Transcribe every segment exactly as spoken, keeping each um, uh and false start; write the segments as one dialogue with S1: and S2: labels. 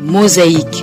S1: Mosaïque.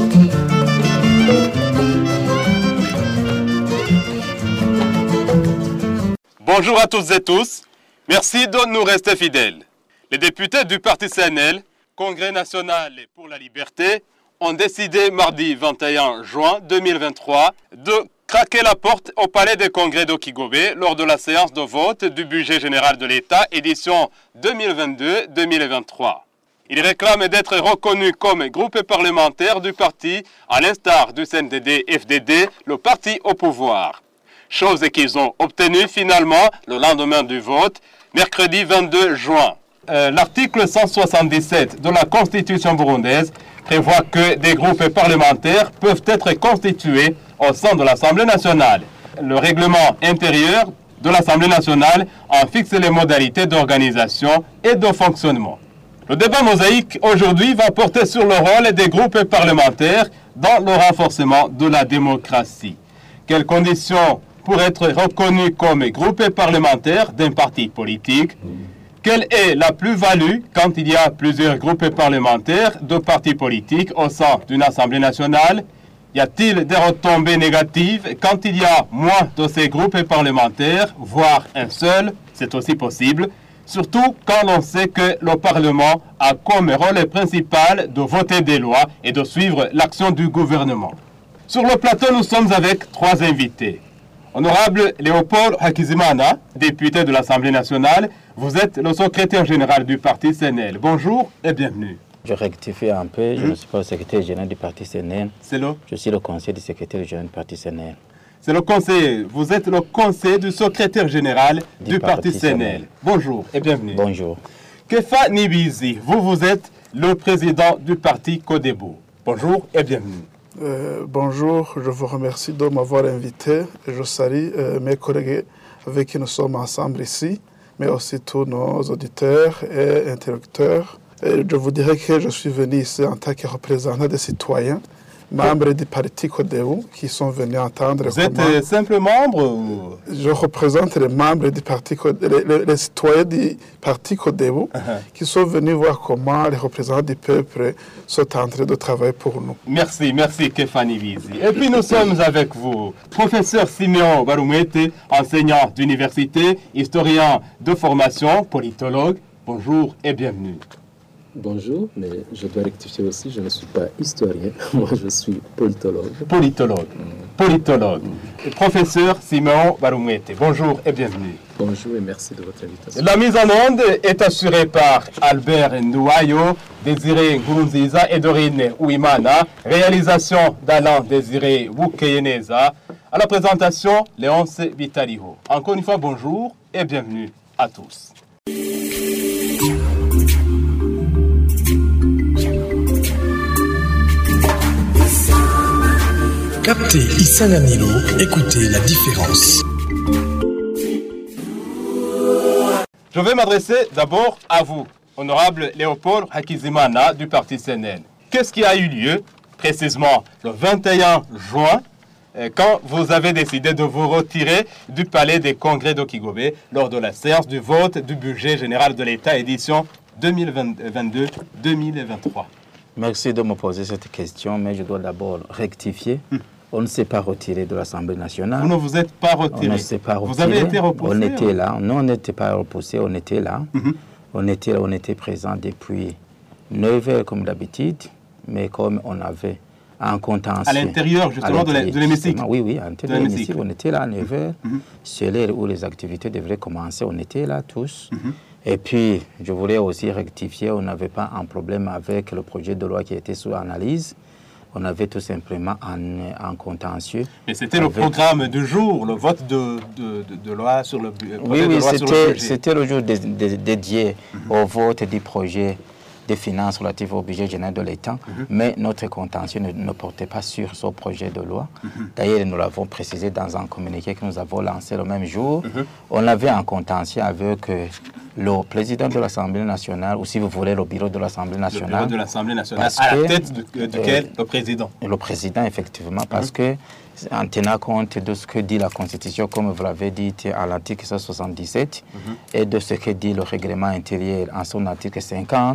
S2: Bonjour à toutes et tous. Merci de nous rester fidèles. Les députés du Parti C N L, Congrès national pour la liberté, ont décidé mardi vingt et un juin deux mille vingt-trois de craquer la porte au palais des congrès d'Okigobé lors de la séance de vote du budget général de l'État, édition deux mille vingt-deux deux mille vingt-trois. Ils réclament d'être reconnus comme groupe parlementaire du parti, à l'instar du C N D D F D D, le parti au pouvoir. Chose qu'ils ont obtenue finalement le lendemain du vote, mercredi vingt-deux juin. Euh, L'article cent soixante-dix-sept de la Constitution burundaise prévoit que des groupes parlementaires peuvent être constitués au sein de l'Assemblée nationale. Le règlement intérieur de l'Assemblée nationale en fixe les modalités d'organisation et de fonctionnement. Le débat mosaïque aujourd'hui va porter sur le rôle des groupes parlementaires dans le renforcement de la démocratie. Quelles conditions pour être reconnus comme groupe parlementaire d'un parti politique? Quelle est la plus-value quand il y a plusieurs groupes parlementaires de partis politiques au sein d'une Assemblée nationale? Y a-t-il des retombées négatives quand il y a moins de ces groupes parlementaires, voire un seul? C'est aussi possible. Surtout quand l'on sait que le Parlement a comme rôle principal de voter des lois et de suivre l'action du gouvernement. Sur le plateau, nous sommes avec trois invités. Honorable Léopold Hakizimana, député de l'Assemblée nationale, vous êtes le secrétaire général du parti C N L. Bonjour et bienvenue.
S3: Je rectifie un peu, je mmh. ne suis pas le secrétaire général du parti C N L.
S2: C'est le
S3: Je suis le conseiller du secrétaire général du parti C N L.
S2: C'est le conseiller. Vous êtes le conseiller du secrétaire général du, du parti, parti C N L. C N L. Bonjour et bienvenue.
S3: Bonjour.
S2: Kefa Nibizi, vous, vous êtes le président du parti Codebu. Bonjour et bienvenue.
S4: Euh, bonjour, je vous remercie de m'avoir invité. Je salue euh, mes collègues avec qui nous sommes ensemble ici, mais aussi tous nos auditeurs et interlocuteurs. Et je vous dirais que je suis venu ici en tant que représentant des citoyens, membres du parti Codebu, qui sont venus entendre.
S2: Vous comment... êtes simple membre ou...
S4: Je représente les membres du parti, les, les, les citoyens du parti Codebu, uh-huh. qui sont venus voir comment les représentants du peuple sont en train de travailler pour nous.
S2: Merci, merci Kefani Vizi. Et puis nous sommes avec vous, professeur Simeon Barumete, enseignant d'université, historien de formation, politologue. Bonjour et bienvenue.
S5: Bonjour, mais je dois rectifier aussi, je ne suis pas historien, moi je suis politologue.
S2: Politologue, mmh. politologue. Mmh. Professeur Simon Barumete, bonjour et bienvenue.
S5: Bonjour et merci de votre invitation.
S2: La mise en onde est assurée par Albert Ndouayo, Désiré Nkurunziza et Dorine Ouimana, réalisation d'Alain Désiré Wukeyeneza, à la présentation Léonce Vitaliho. Encore une fois, bonjour et bienvenue à tous.
S6: Captez Isanamilo, écoutez la différence.
S2: Je vais m'adresser d'abord à vous, honorable Léopold Hakizimana du parti C N L. Qu'est-ce qui a eu lieu précisément le vingt et un juin quand vous avez décidé de vous retirer du palais des congrès d'Okigobé lors de la séance du vote du budget général de l'État édition deux mille vingt-deux deux mille vingt-trois?
S3: Merci de me poser cette question, mais je dois d'abord rectifier. Hum. On ne s'est pas retiré de l'Assemblée nationale.
S2: Vous ne vous êtes pas retiré.
S3: On ne s'est pas retiré.
S2: Vous avez été repoussé.
S3: On était là. Non, on n'était pas repoussé, on était là. Mm-hmm. On était, on était présent depuis neuf heures comme d'habitude, mais comme on avait un contentieux.
S2: À l'intérieur, justement, de l'hémicycle.
S3: Oui, oui, à l'intérieur de l'hémicycle. On était là à neuf heures. Mm-hmm. C'est l'heure où les activités devraient commencer. On était là tous. Mm-hmm. Et puis, je voulais aussi rectifier, on n'avait pas un problème avec le projet de loi qui était sous analyse. On avait tout simplement un, un contentieux.
S2: Mais c'était avec... le programme du jour, le vote de, de, de, de loi sur le budget.
S3: Oui, oui, c'était le jour dé, dé, dédié mm-hmm. au vote du projet des finances relatives au budget général de l'État. Mm-hmm. Mais notre contentieux ne, ne portait pas sur ce projet de loi. Mm-hmm. D'ailleurs, nous l'avons précisé dans un communiqué que nous avons lancé le même jour. Mm-hmm. On avait un contentieux avec euh, le président de l'Assemblée nationale, ou si vous voulez, le bureau de l'Assemblée nationale. Le
S2: bureau de l'Assemblée nationale, à la tête de, duquel euh, le président.
S3: Le président, effectivement, parce mm-hmm. que, en tenant compte de ce que dit la Constitution, comme vous l'avez dit à l'article cent soixante-dix-sept, mm-hmm. et de ce que dit le règlement intérieur en son article cinquante, mm-hmm.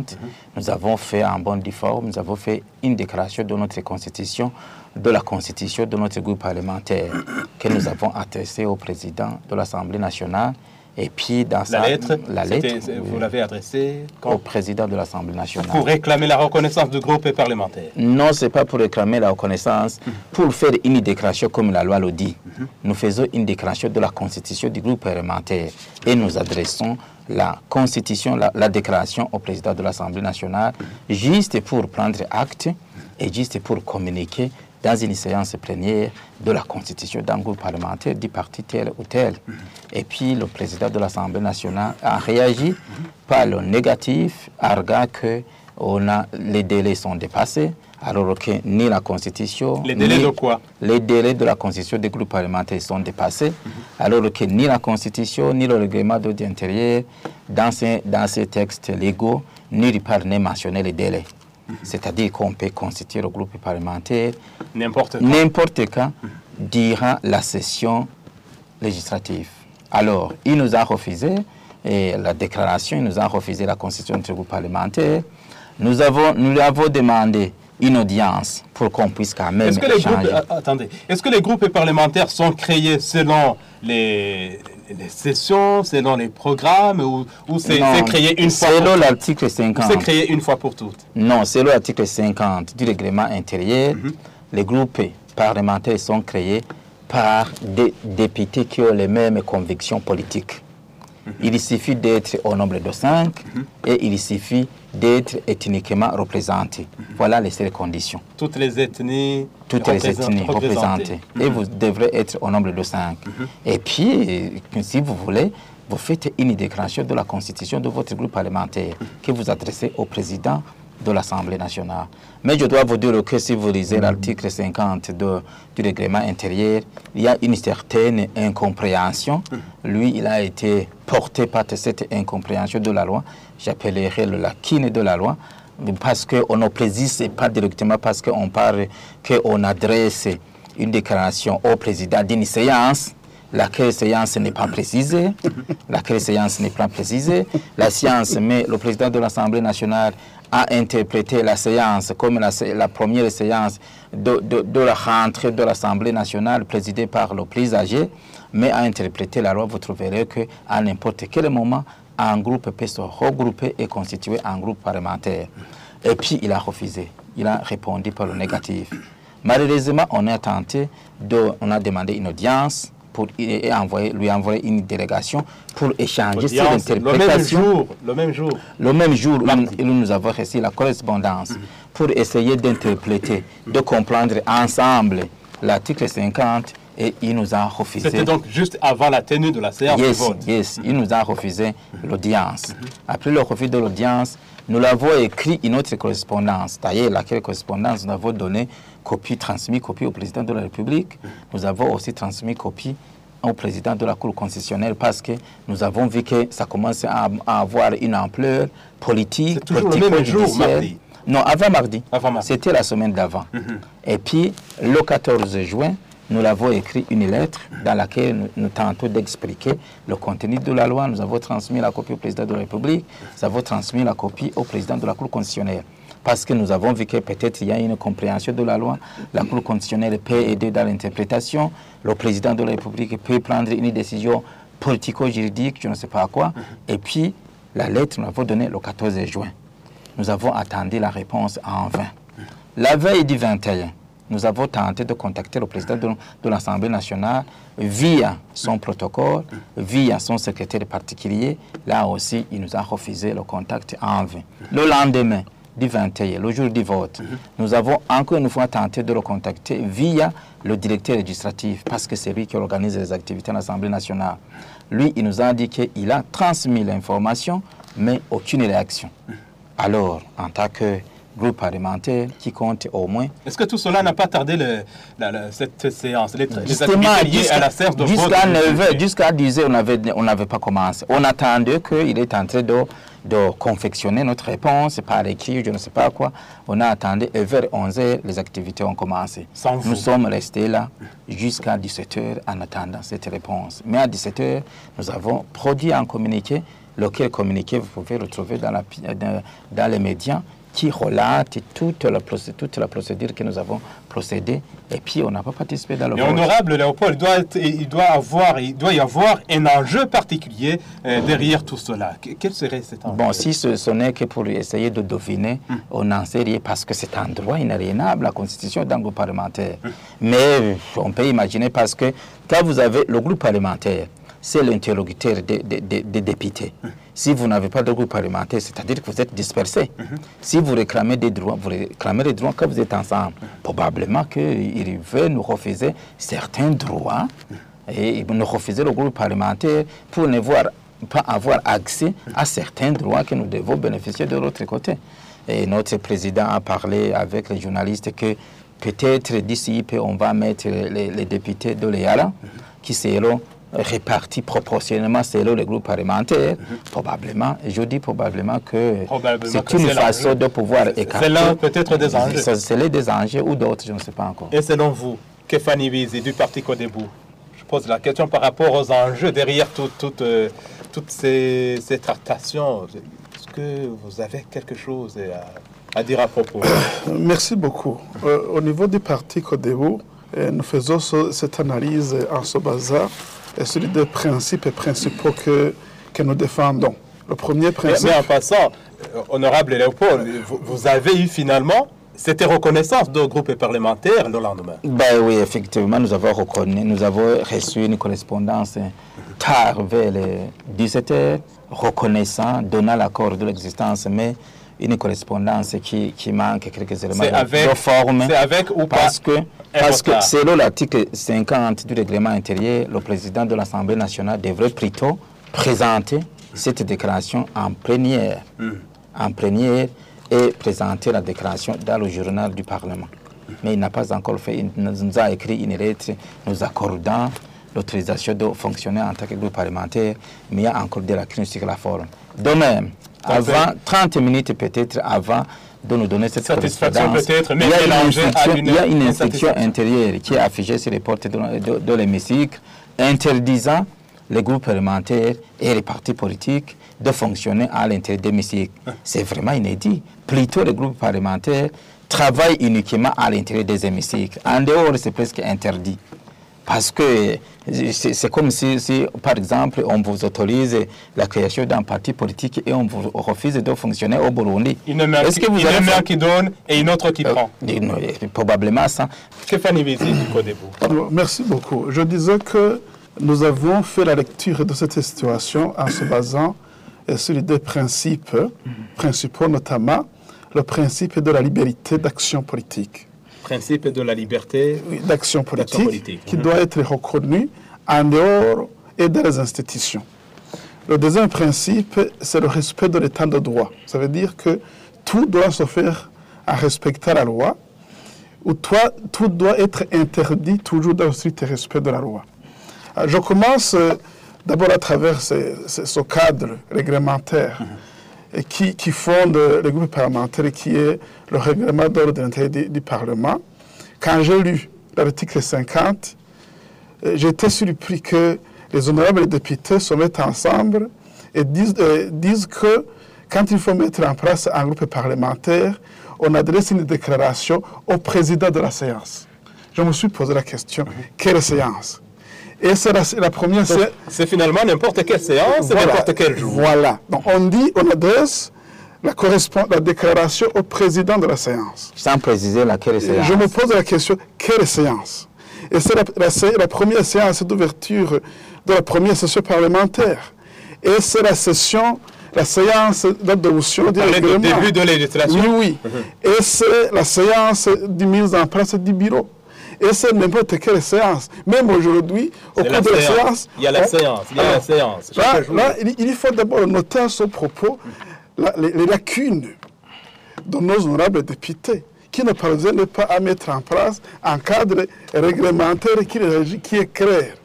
S3: nous avons fait en bonne forme, nous avons fait une déclaration de notre constitution, de la constitution de notre groupe parlementaire que nous avons adressée au président de l'Assemblée nationale. Et puis, dans
S2: la
S3: sa,
S2: lettre,
S3: la lettre
S2: vous l'avez adressée
S3: au président de l'Assemblée nationale.
S2: Pour réclamer la reconnaissance du groupe parlementaire?
S3: Non, ce n'est pas pour réclamer la reconnaissance, mmh. pour faire une déclaration comme la loi le dit. Mmh. Nous faisons une déclaration de la constitution du groupe parlementaire et nous adressons la constitution, la, la déclaration au président de l'Assemblée nationale, mmh. juste pour prendre acte et juste pour communiquer dans une séance plénière de la constitution d'un groupe parlementaire du parti tel ou tel. Mm-hmm. Et puis le président de l'Assemblée nationale a réagi mm-hmm. par le négatif, arguant que on a, les délais sont dépassés, alors que ni la constitution...
S2: Les délais de quoi?
S3: Les délais de la constitution des groupes parlementaires sont dépassés, mm-hmm. alors que ni la constitution, ni le règlement d'ordre intérieur, dans ces, dans ces textes légaux, nulle part n'est mentionné les délais. C'est-à-dire qu'on peut constituer le groupe parlementaire
S2: n'importe quand,
S3: n'importe quand durant la session législative. Alors, il nous a refusé et la déclaration, il nous a refusé la constitution du groupe parlementaire. Nous avons, nous lui avons demandé une audience pour qu'on puisse quand même
S2: est-ce que les
S3: échanger.
S2: Groupes, attendez, est-ce que les groupes parlementaires sont créés selon les, les sessions, selon les programmes, ou, ou c'est, c'est créé une fois
S3: selon
S2: pour
S3: l'article cinquante.
S2: C'est créé une fois pour toutes?
S3: Non, selon l'article cinquante du règlement intérieur, mm-hmm. les groupes parlementaires sont créés par des députés qui ont les mêmes convictions politiques. Mm-hmm. Il suffit d'être au nombre de cinq mm-hmm. et il suffit d'être ethniquement représenté. Mm-hmm. Voilà les seules conditions.
S2: Toutes les ethnies
S3: Toutes les ethnies représentées. représentées. Mm-hmm. Et vous devrez être au nombre de cinq. Mm-hmm. Et puis, si vous voulez, vous faites une déclaration de la constitution de votre groupe parlementaire mm-hmm. que vous adressez au président de l'Assemblée nationale. Mais je dois vous dire que si vous lisez l'article cinquante de, du règlement intérieur, il y a une certaine incompréhension. Lui, il a été porté par cette incompréhension de la loi. J'appellerais le lacune de la loi, parce qu'on ne précise pas directement, parce qu'on parle qu'on adresse une déclaration au président d'une séance. Laquelle séance n'est pas précisée, laquelle séance n'est pas précisée. La séance, mais le président de l'Assemblée nationale a interprété la séance comme la, la première séance de, de, de la rentrée de l'Assemblée nationale présidée par le plus âgé, mais a interprété la loi. Vous trouverez qu'à n'importe quel moment, un groupe peut se regrouper et constituer un groupe parlementaire. Et puis, il a refusé. Il a répondu par le négatif. Malheureusement, on a tenté, de, on a demandé une audience pour et envoyer, lui envoyer une délégation pour échanger sur l'interprétation.
S2: Le même jour.
S3: Le même jour, le même jour où nous avons reçu la correspondance mm-hmm. pour essayer d'interpréter, de comprendre ensemble l'article cinquante, et il nous a refusé.
S2: C'était donc juste avant la tenue de la séance
S3: yes,
S2: de vote.
S3: Yes, mm-hmm. il nous a refusé mm-hmm. l'audience. Mm-hmm. Après le refus de l'audience, nous l'avons écrit une autre correspondance. D'ailleurs, laquelle correspondance nous avons donné copie, transmis copie au président de la République. Nous avons aussi transmis copie au président de la Cour constitutionnelle parce que nous avons vu que ça commence à, à avoir une ampleur politique.
S2: C'est toujours le même jour, mardi.
S3: Non, avant mardi.
S2: Avant mardi.
S3: C'était la semaine d'avant. Mm-hmm. Et puis, le quatorze juin, nous l'avons écrit une lettre dans laquelle nous, nous tentons d'expliquer le contenu de la loi. Nous avons transmis la copie au président de la République. Nous avons transmis la copie au président de la Cour constitutionnelle. Parce que nous avons vu que peut-être il y a une compréhension de la loi. La Cour constitutionnelle peut aider dans l'interprétation. Le président de la République peut prendre une décision politico-juridique, je ne sais pas quoi. Et puis, la lettre, nous l'avons donnée le quatorze juin. Nous avons attendu la réponse en vain. La veille du vingt et un, nous avons tenté de contacter le président de, de l'Assemblée nationale via son protocole, via son secrétaire particulier. Là aussi, il nous a refusé le contact en vain. Le lendemain du vingt et un, le jour du vote, mm-hmm. nous avons encore une fois tenté de le contacter via le directeur législatif, parce que c'est lui qui organise les activités à l'Assemblée nationale. Lui, il nous a dit qu'il a transmis l'information, mais aucune réaction. Alors, en tant que groupe parlementaire qui compte au moins...
S2: Est-ce que tout cela n'a pas tardé le, la, la, cette séance, les, les activités liées à la séance de vote?
S3: Jusqu'à neuf heures, jusqu'à dix heures, on n'avait pas commencé. On attendait qu'il est en train de, de confectionner notre réponse par écrit, je ne sais pas quoi. On a attendu, et vers onze heures, les activités ont commencé.
S2: Sans
S3: Nous
S2: vous.
S3: sommes restés là jusqu'à dix-sept heures en attendant cette réponse. Mais à dix-sept heures, nous avons produit un communiqué lequel communiqué vous pouvez retrouver dans, la, dans, dans les médias, qui relate toute la, toute la procédure que nous avons procédée, et puis on n'a pas participé dans le
S2: Mais
S3: vote.
S2: honorable Léopold, il doit, être, il, doit avoir, il doit y avoir un enjeu particulier euh, derrière tout cela. Quel serait cet enjeu?
S3: Bon, si ce, ce n'est que pour essayer de deviner, hum. on n'en sait rien, parce que c'est un droit inaliénable, la constitution d'un groupe parlementaire. Hum. Mais on peut imaginer, parce que quand vous avez le groupe parlementaire, c'est l'interlocuteur des, des, des, des députés. Hum. Si vous n'avez pas de groupe parlementaire, c'est-à-dire que vous êtes dispersés. Mm-hmm. Si vous réclamez des droits, vous réclamez des droits quand vous êtes ensemble. Mm-hmm. Probablement qu'il veut nous refuser certains droits mm-hmm. et nous refuser le groupe parlementaire pour ne voir, pas avoir accès mm-hmm. à certains droits que nous devons bénéficier de l'autre côté. Et notre président a parlé avec les journalistes que peut-être d'ici peu, on va mettre les, les députés de l'E A L A mm-hmm. qui seront répartis proportionnellement selon les groupes parlementaires, mm-hmm. probablement, je dis probablement que c'est une façon de pouvoir écarter.
S2: C'est là peut-être des enjeux.
S3: C'est l'un des enjeux ou d'autres, je ne sais pas encore.
S2: Et selon vous, Képhanie Wizi du Parti Codébou, je pose la question par rapport aux enjeux derrière tout, tout, euh, toutes ces, ces tractations. Est-ce que vous avez quelque chose à, à dire à propos?
S4: Merci beaucoup. Euh, au niveau du Parti Codébou, euh, nous faisons ce, cette analyse en se basant et sur les deux principes et principaux que, que nous défendons. Le premier principe...
S2: Mais, mais en passant, euh, honorable Léopold, vous, vous avez eu finalement cette reconnaissance de groupe parlementaire le lendemain.
S3: Ben oui, effectivement, nous avons reconnu, nous avons reçu une correspondance tard vers les dix-sept heures, reconnaissant, donnant l'accord de l'existence, mais une correspondance qui, qui manque quelques éléments
S2: avec,
S3: de forme.
S2: C'est avec ou
S3: parce
S2: pas
S3: que, parce que selon l'article cinquante du règlement intérieur, le président de l'Assemblée nationale devrait plutôt présenter cette déclaration en plénière, mm. en plénière et présenter la déclaration dans le journal du Parlement. Mm. Mais il n'a pas encore fait, il nous a écrit une lettre nous accordant l'autorisation de fonctionner en tant que groupe parlementaire, mais il y a encore des lacunes sur la forme. De même, avant, trente minutes peut-être avant de nous donner cette correspondance,
S2: peut-être, mais
S3: il, y a une instruction,
S2: une,
S3: il y a une instruction intérieure qui est affichée sur les portes de, de, de l'hémicycle, interdisant les groupes parlementaires et les partis politiques de fonctionner à l'intérieur de l'hémicycle. C'est vraiment inédit. Plutôt, les groupes parlementaires travaillent uniquement à l'intérieur des hémicycles. En dehors, c'est presque interdit. Parce que c'est comme si, si, par exemple, on vous autorise la création d'un parti politique et on vous refuse de fonctionner au Burundi.
S2: Une main, Est-ce qui, que vous une avez main fait... qui donne et une autre qui euh, prend.
S3: Euh, probablement ça.
S2: Képhanie Wizi du Codébou.
S4: Merci beaucoup. Je disais que nous avons fait la lecture de cette situation en se basant sur les deux principes, mm-hmm. principaux notamment le principe de la liberté d'action politique.
S2: Principe de la liberté
S4: d'action politique, politique, qui mmh. doit être reconnu en dehors et dans les institutions. Le deuxième principe, c'est le respect de l'état de droit. Ça veut dire que tout doit se faire en respectant la loi, ou toi, tout doit être interdit toujours dans le strict respect de la loi. Alors, je commence euh, d'abord à travers ce, ce, ce cadre réglementaire mmh. et qui, qui fonde le groupe parlementaire, qui est le règlement d'ordre intérieur du, du Parlement. Quand j'ai lu l'article cinquante, euh, j'étais surpris que les honorables députés se mettent ensemble et disent, euh, disent que quand il faut mettre en place un groupe parlementaire, on adresse une déclaration au président de la séance. Je me suis posé la question, quelle séance? Et c'est la, la première séance.
S2: C'est finalement n'importe quelle séance,
S4: voilà,
S2: n'importe quel jour.
S4: Voilà. Donc on dit, on adresse la, la déclaration au président de la séance.
S3: Sans préciser laquelle séance.
S4: Je me pose la question, quelle séance? Et c'est la, la, la première séance d'ouverture de la première session parlementaire. Et c'est la session, la séance d'adoption du règlement.
S2: Le début de la législation.
S4: Oui, oui. Mm-hmm. Et c'est la séance de mise en place du bureau. Et c'est n'importe quelle séance. Même aujourd'hui, au cours de la séance...
S2: Il y a la on, séance, il y a alors, la séance.
S4: Là, là il, il faut d'abord noter à ce propos la, les, les lacunes de nos honorables députés qui ne parviennent pas à mettre en place un cadre réglementaire qui, qui est clair.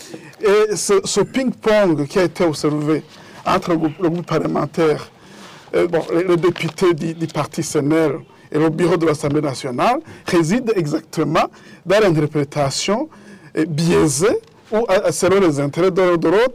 S4: Et ce, ce ping-pong qui a été observé entre le groupe, le groupe parlementaire, euh, bon, les, les députés du, du Parti C N L et le bureau de l'Assemblée nationale réside exactement dans l'interprétation biaisée ou selon les intérêts de, de l'autre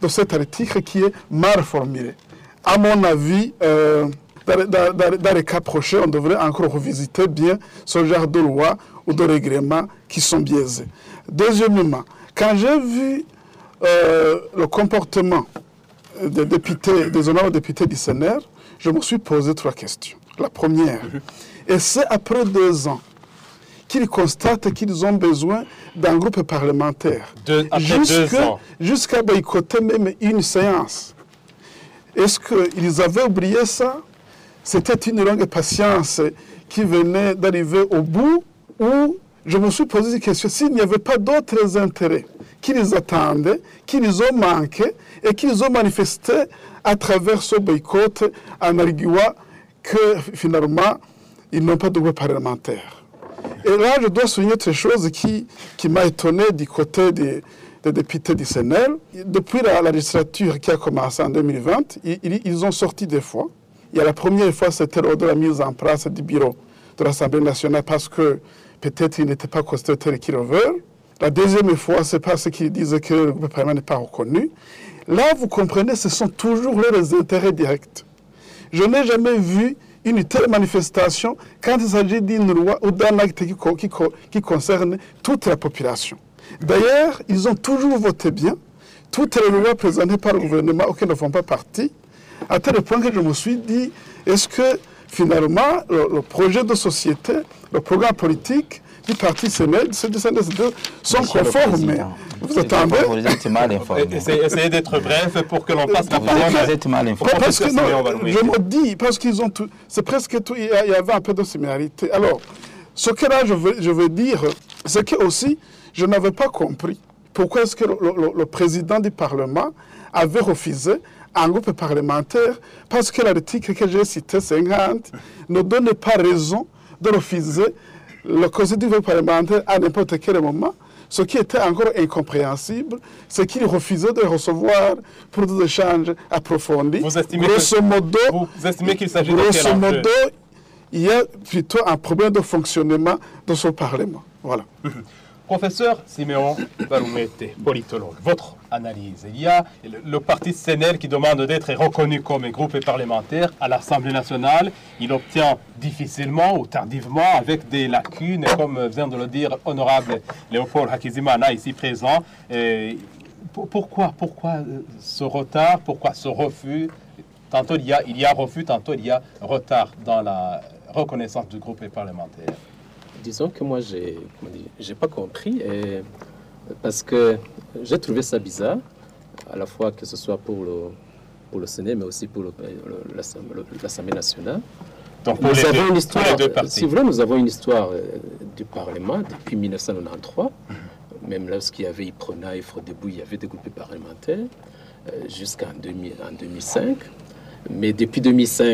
S4: de cet article qui est mal formulé. À mon avis, euh, dans, dans, dans, dans les cas prochains, on devrait encore revisiter bien ce genre de loi ou de règlements qui sont biaisés. Deuxièmement, quand j'ai vu euh, le comportement des députés, des honorables députés du Sénat, je me suis posé trois questions. La première, et c'est après deux ans qu'ils constatent qu'ils ont besoin d'un groupe parlementaire.
S2: De, après deux ans.
S4: Jusqu'à boycotter même une séance. Est-ce qu'ils avaient oublié ça? C'était une longue patience qui venait d'arriver au bout, ou je me suis posé des questions. S'il n'y avait pas d'autres intérêts qu'ils attendaient, qu'ils ont manqué et qu'ils ont manifesté à travers ce boycott en arguant que finalement, ils n'ont pas de groupe parlementaire. Et là, je dois souligner autre chose qui, qui m'a étonné du côté des, des députés du Sénat. Depuis la, la législature qui a commencé en deux mille vingt, ils, ils ont sorti des fois. Il y a la première fois, c'était lors de la mise en place du bureau de l'Assemblée nationale parce que peut-être ils n'étaient pas constatés qu'ils veulent. La deuxième fois, c'est parce qu'ils disent que le groupe parlementaire n'est pas reconnu. Là, vous comprenez, ce sont toujours leurs intérêts directs. Je n'ai jamais vu une telle manifestation quand il s'agit d'une loi ou d'un acte qui, qui, qui concerne toute la population. D'ailleurs, ils ont toujours voté bien toutes les lois présentées par le gouvernement auxquelles ne font pas partie, à tel point que je me suis dit, est-ce que finalement, le, le projet de société, le programme politique du Parti Sénat, ceux du C N S deux sont conformes. Vous attendez?
S3: Vous êtes mal informé.
S2: Essayez d'être bref pour que l'on passe la parole.
S3: Vous êtes mal informé.
S4: Parce que non, je me dis, parce qu'ils ont tout, c'est presque tout, il y avait un peu de similarité. Alors, ce que là je veux, je veux dire, c'est que aussi, je n'avais pas compris pourquoi est-ce que le, le, le président du Parlement avait refusé un groupe parlementaire, parce que l'article que j'ai cité, cinquante, ne donne pas raison de refuser le conseil du groupe parlementaire à n'importe quel moment. Ce qui était encore incompréhensible, c'est qu'il refusait de recevoir pour des échanges approfondis.
S2: Vous estimez
S4: grosso
S2: que,
S4: modo,
S2: vous estimez qu'il s'agit de quel
S4: grosso
S2: enjeu?
S4: modo, il y a plutôt un problème de fonctionnement de ce Parlement. Voilà.
S2: Professeur Siméon Baroumete, politologue, votre analyse. Il y a le, le parti C N L qui demande d'être reconnu comme un groupe parlementaire à l'Assemblée nationale. Il obtient difficilement ou tardivement avec des lacunes, comme vient de le dire honorable Léopold Hakizimana, ici présent. Et pourquoi, pourquoi ce retard, pourquoi ce refus? Tantôt il y a, il y a refus, tantôt il y a retard dans la reconnaissance du groupe parlementaire.
S5: Disons que moi, j'ai n'ai pas compris, et, parce que j'ai trouvé ça bizarre, à la fois que ce soit pour le, pour le Sénat, mais aussi pour l'Assemblée nationale.
S2: Donc, pour
S5: nous
S2: les
S5: avons
S2: deux,
S5: une histoire,
S2: les deux parties.
S5: Si vous voulez, nous avons une histoire euh, du Parlement depuis mille neuf cent quatre-vingt-treize, mm-hmm. Même lorsqu'il y avait Iprona et Frodebou, il y avait des groupes parlementaires, euh, jusqu'en deux mille cinq. Mais depuis deux mille cinq,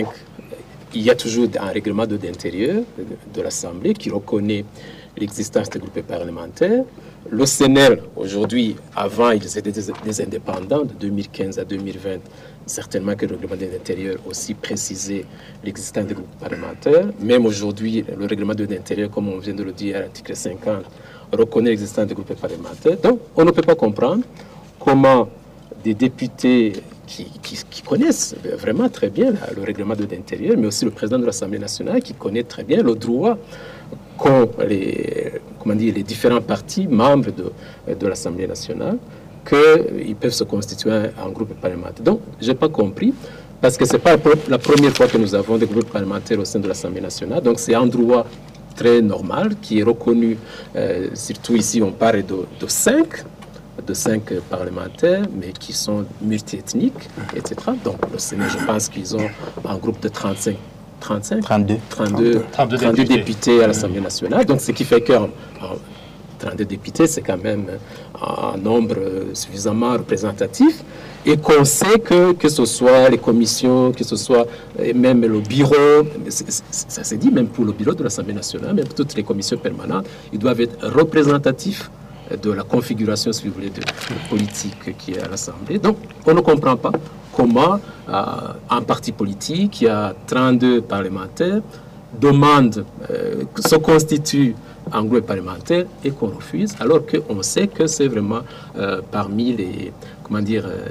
S5: il y a toujours un règlement d'intérieur de, de l'Assemblée qui reconnaît l'existence des groupes parlementaires. Le C N L, aujourd'hui, avant, ils étaient des, des indépendants, de deux mille quinze à deux mille vingt. Certainement que le règlement de l'intérieur aussi précisait l'existence des groupes parlementaires. Même aujourd'hui, le règlement de l'intérieur, comme on vient de le dire à l'article cinquante, reconnaît l'existence des groupes parlementaires. Donc, on ne peut pas comprendre comment des députés qui, qui, qui connaissent vraiment très bien le règlement de l'intérieur, mais aussi le président de l'Assemblée nationale qui connaît très bien le droit qu'ont les, comment dire, les différents partis membres de, de l'Assemblée nationale, qu'ils peuvent se constituer en groupe parlementaire. Donc, je n'ai pas compris, parce que ce n'est pas la première fois que nous avons des groupes parlementaires au sein de l'Assemblée nationale, donc c'est un droit très normal qui est reconnu, euh, surtout ici on parle de, de cinq, de cinq parlementaires, mais qui sont multiethniques, et cetera. Donc le Sénat, je pense qu'ils ont un groupe de trente-cinq, trente-cinq,
S3: trente-deux,
S5: trente-deux, trente-deux, trente-deux députés. députés à l'Assemblée nationale. Donc ce qui fait que trente-deux députés, c'est quand même un nombre suffisamment représentatif, et qu'on sait que, que ce soit les commissions, que ce soit même le bureau, ça s'est dit même pour le bureau de l'Assemblée nationale, même toutes les commissions permanentes, ils doivent être représentatifs de la configuration, si vous voulez, de, de politique qui est à l'Assemblée. Donc, on ne comprend pas comment euh, un parti politique qui a trente-deux parlementaires demande, euh, se constitue en groupe parlementaire et qu'on refuse, alors qu'on sait que c'est vraiment euh, parmi les, comment dire, euh,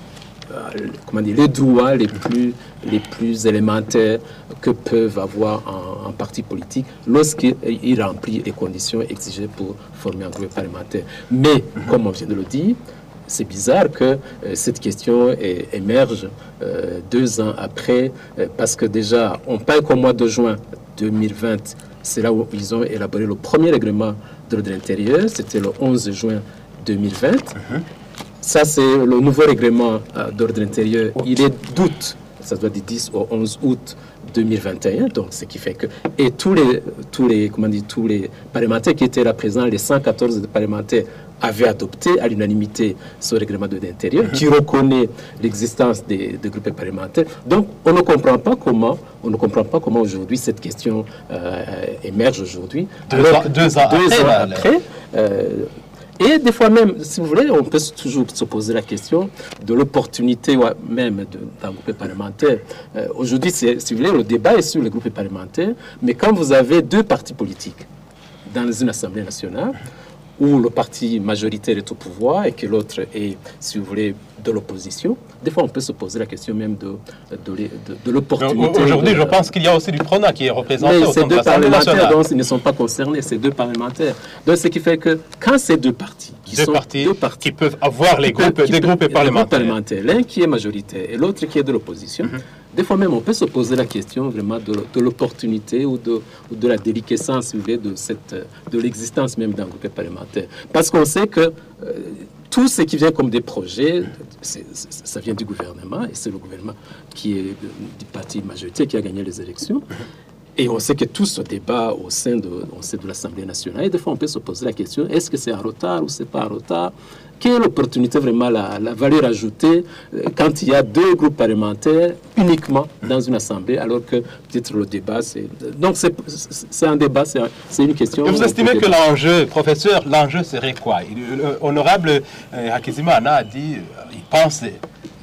S5: euh, comment dire, les droits les plus, les plus élémentaires que peuvent avoir un, un parti politique lorsqu'il remplit les conditions exigées pour former un groupe parlementaire. Mais, comme on vient de le dire, c'est bizarre que euh, cette question est, émerge euh, deux ans après, euh, parce que déjà, on parle qu'au mois de juin deux mille vingt, c'est là où ils ont élaboré le premier règlement de l'ordre intérieur, c'était le onze juin deux mille vingt. Uh-huh. Ça, c'est le nouveau règlement euh, d'ordre intérieur. Il est d'août, ça doit du dix au onze août deux mille vingt et un, donc ce qui fait que... Et tous les, tous les, comment dire, tous les parlementaires qui étaient là présents, les cent quatorze parlementaires, avaient adopté à l'unanimité ce règlement de l'intérieur qui reconnaît l'existence des, des groupes parlementaires. Donc, on ne comprend pas comment, on ne comprend pas comment aujourd'hui cette question euh, émerge aujourd'hui.
S2: Deux, deux ans, deux ans
S5: deux
S2: après.
S5: Ans après euh, et des fois même, si vous voulez, on peut toujours se poser la question de l'opportunité ouais, même d'un groupe parlementaire. Euh, aujourd'hui, si vous voulez, le débat est sur les groupes parlementaires, mais quand vous avez deux partis politiques dans une assemblée nationale, où le parti majoritaire est au pouvoir et que l'autre est, si vous voulez, de l'opposition, des fois on peut se poser la question même de, de, de, de l'opportunité.
S2: Aujourd'hui,
S5: de,
S2: je pense qu'il y a aussi du P R O N A qui est représenté
S5: mais
S2: au
S5: ces
S2: sein de
S5: deux
S2: l'Assemblée nationale.
S5: parlementaires, donc, ils ne sont pas concernés, ces deux parlementaires. Donc, ce qui fait que quand ces deux partis, qui
S2: deux
S5: sont
S2: partis,
S5: deux partis
S2: qui peuvent avoir les groupes,
S5: peuvent,
S2: des
S5: peuvent,
S2: groupes parlementaires,
S5: parlementaires, l'un qui est majoritaire et l'autre qui est de l'opposition, mm-hmm. des fois même on peut se poser la question vraiment de, de l'opportunité ou de, ou de la déliquescence, si vous voulez, de, cette, de l'existence même d'un groupe parlementaire. Parce qu'on sait que euh, tout ce qui vient comme des projets, c'est, c'est, ça vient du gouvernement, et c'est le gouvernement qui est du parti majoritaire qui a gagné les élections. Et on sait que tout ce débat au sein de, au sein de l'Assemblée nationale, et des fois on peut se poser la question, est-ce que c'est en retard ou c'est pas en retard? Quelle est l'opportunité, vraiment, la, la valeur ajoutée euh, quand il y a deux groupes parlementaires uniquement dans une assemblée, alors que peut-être le débat, c'est... Donc c'est, c'est un débat, c'est, un, c'est une question...
S2: Et vous estimez que l'enjeu, professeur, l'enjeu serait quoi? L'honorable euh, Hakizima Ana a dit, euh, il pense euh,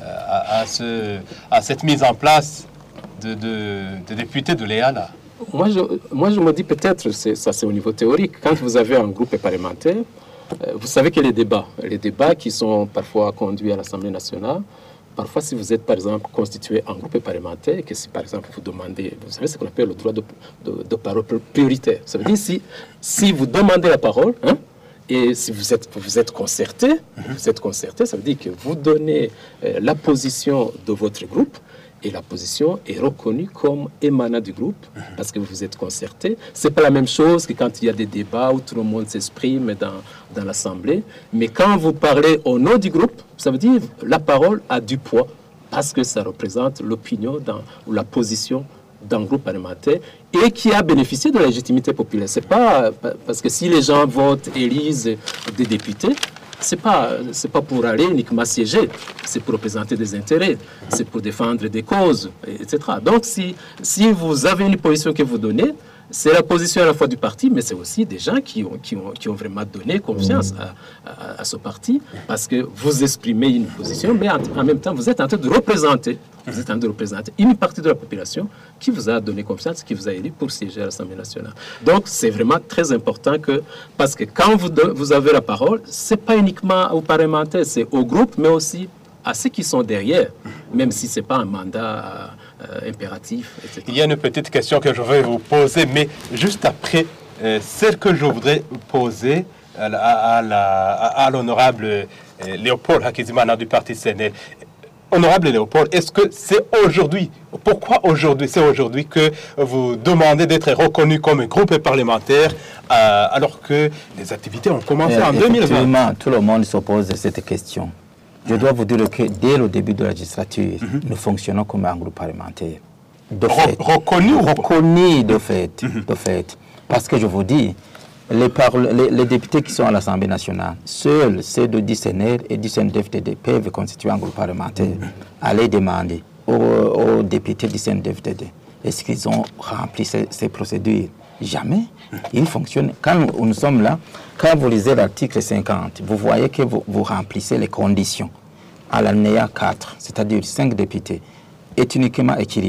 S2: à, à, ce, à cette mise en place de, de, de députés de l'E A là.
S5: Moi je, moi, je me dis peut-être, c'est, ça c'est au niveau théorique, quand vous avez un groupe parlementaire, euh, vous savez que les débats, les débats qui sont parfois conduits à l'Assemblée nationale, parfois si vous êtes par exemple constitué en groupe parlementaire, et que si par exemple vous demandez, vous savez ce qu'on appelle le droit de, de, de parole prioritaire, ça veut dire si, si vous demandez la parole, hein, et si vous êtes, vous êtes concerté, vous êtes concerté, ça veut dire que vous donnez euh, la position de votre groupe, et la position est reconnue comme émanant du groupe, parce que vous vous êtes concerté. Ce n'est pas la même chose que quand il y a des débats où tout le monde s'exprime dans, dans l'Assemblée. Mais quand vous parlez au nom du groupe, ça veut dire que la parole a du poids, parce que ça représente l'opinion dans, ou la position d'un groupe parlementaire et qui a bénéficié de la légitimité populaire. C'est pas parce que si les gens votent, élisent des députés, c'est pas c'est pas pour aller uniquement siéger, c'est pour représenter des intérêts, c'est pour défendre des causes, et cetera. Donc si si vous avez une position que vous donnez, c'est la position à la fois du parti, mais c'est aussi des gens qui ont, qui ont, qui ont vraiment donné confiance à, à, à ce parti, parce que vous exprimez une position, mais en, en même temps, vous êtes en train de représenter, vous êtes en train de représenter une partie de la population qui vous a donné confiance, qui vous a élu pour siéger à l'Assemblée nationale. Donc, c'est vraiment très important que, parce que quand vous, vous avez la parole, c'est pas uniquement aux parlementaires, c'est au groupe, mais aussi à ceux qui sont derrière, même si c'est pas un mandat euh, impératif, et cetera.
S2: Il y a une petite question que je vais vous poser, mais juste après euh, celle que je voudrais poser à, à, à, la, à, à l'honorable euh, Léopold Hakizima Ana du parti C N L. Honorable Léopold, est-ce que c'est aujourd'hui, pourquoi aujourd'hui, c'est aujourd'hui que vous demandez d'être reconnu comme groupe parlementaire euh, alors que les activités ont commencé euh, en deux mille vingt?
S3: Effectivement, tout le monde se pose cette question. Je dois vous dire que dès le début de la législature, mm-hmm. nous fonctionnons comme un groupe parlementaire. De fait.
S2: Reconnu
S3: Reconnu de fait, mm-hmm. de fait. Parce que je vous dis, les, les, les députés qui sont à l'Assemblée nationale, seuls ceux de D C N L et du C N D F D D peuvent constituer un groupe parlementaire. Mm-hmm. Allez demander aux, aux députés du C N D F D D, est-ce qu'ils ont rempli ces, ces procédures? Jamais. Il fonctionne. Quand nous sommes là, quand vous lisez l'article cinquante, vous voyez que vous, vous remplissez les conditions. À l'alinéa quatre, c'est-à-dire cinq députés, est uniquement équilibré.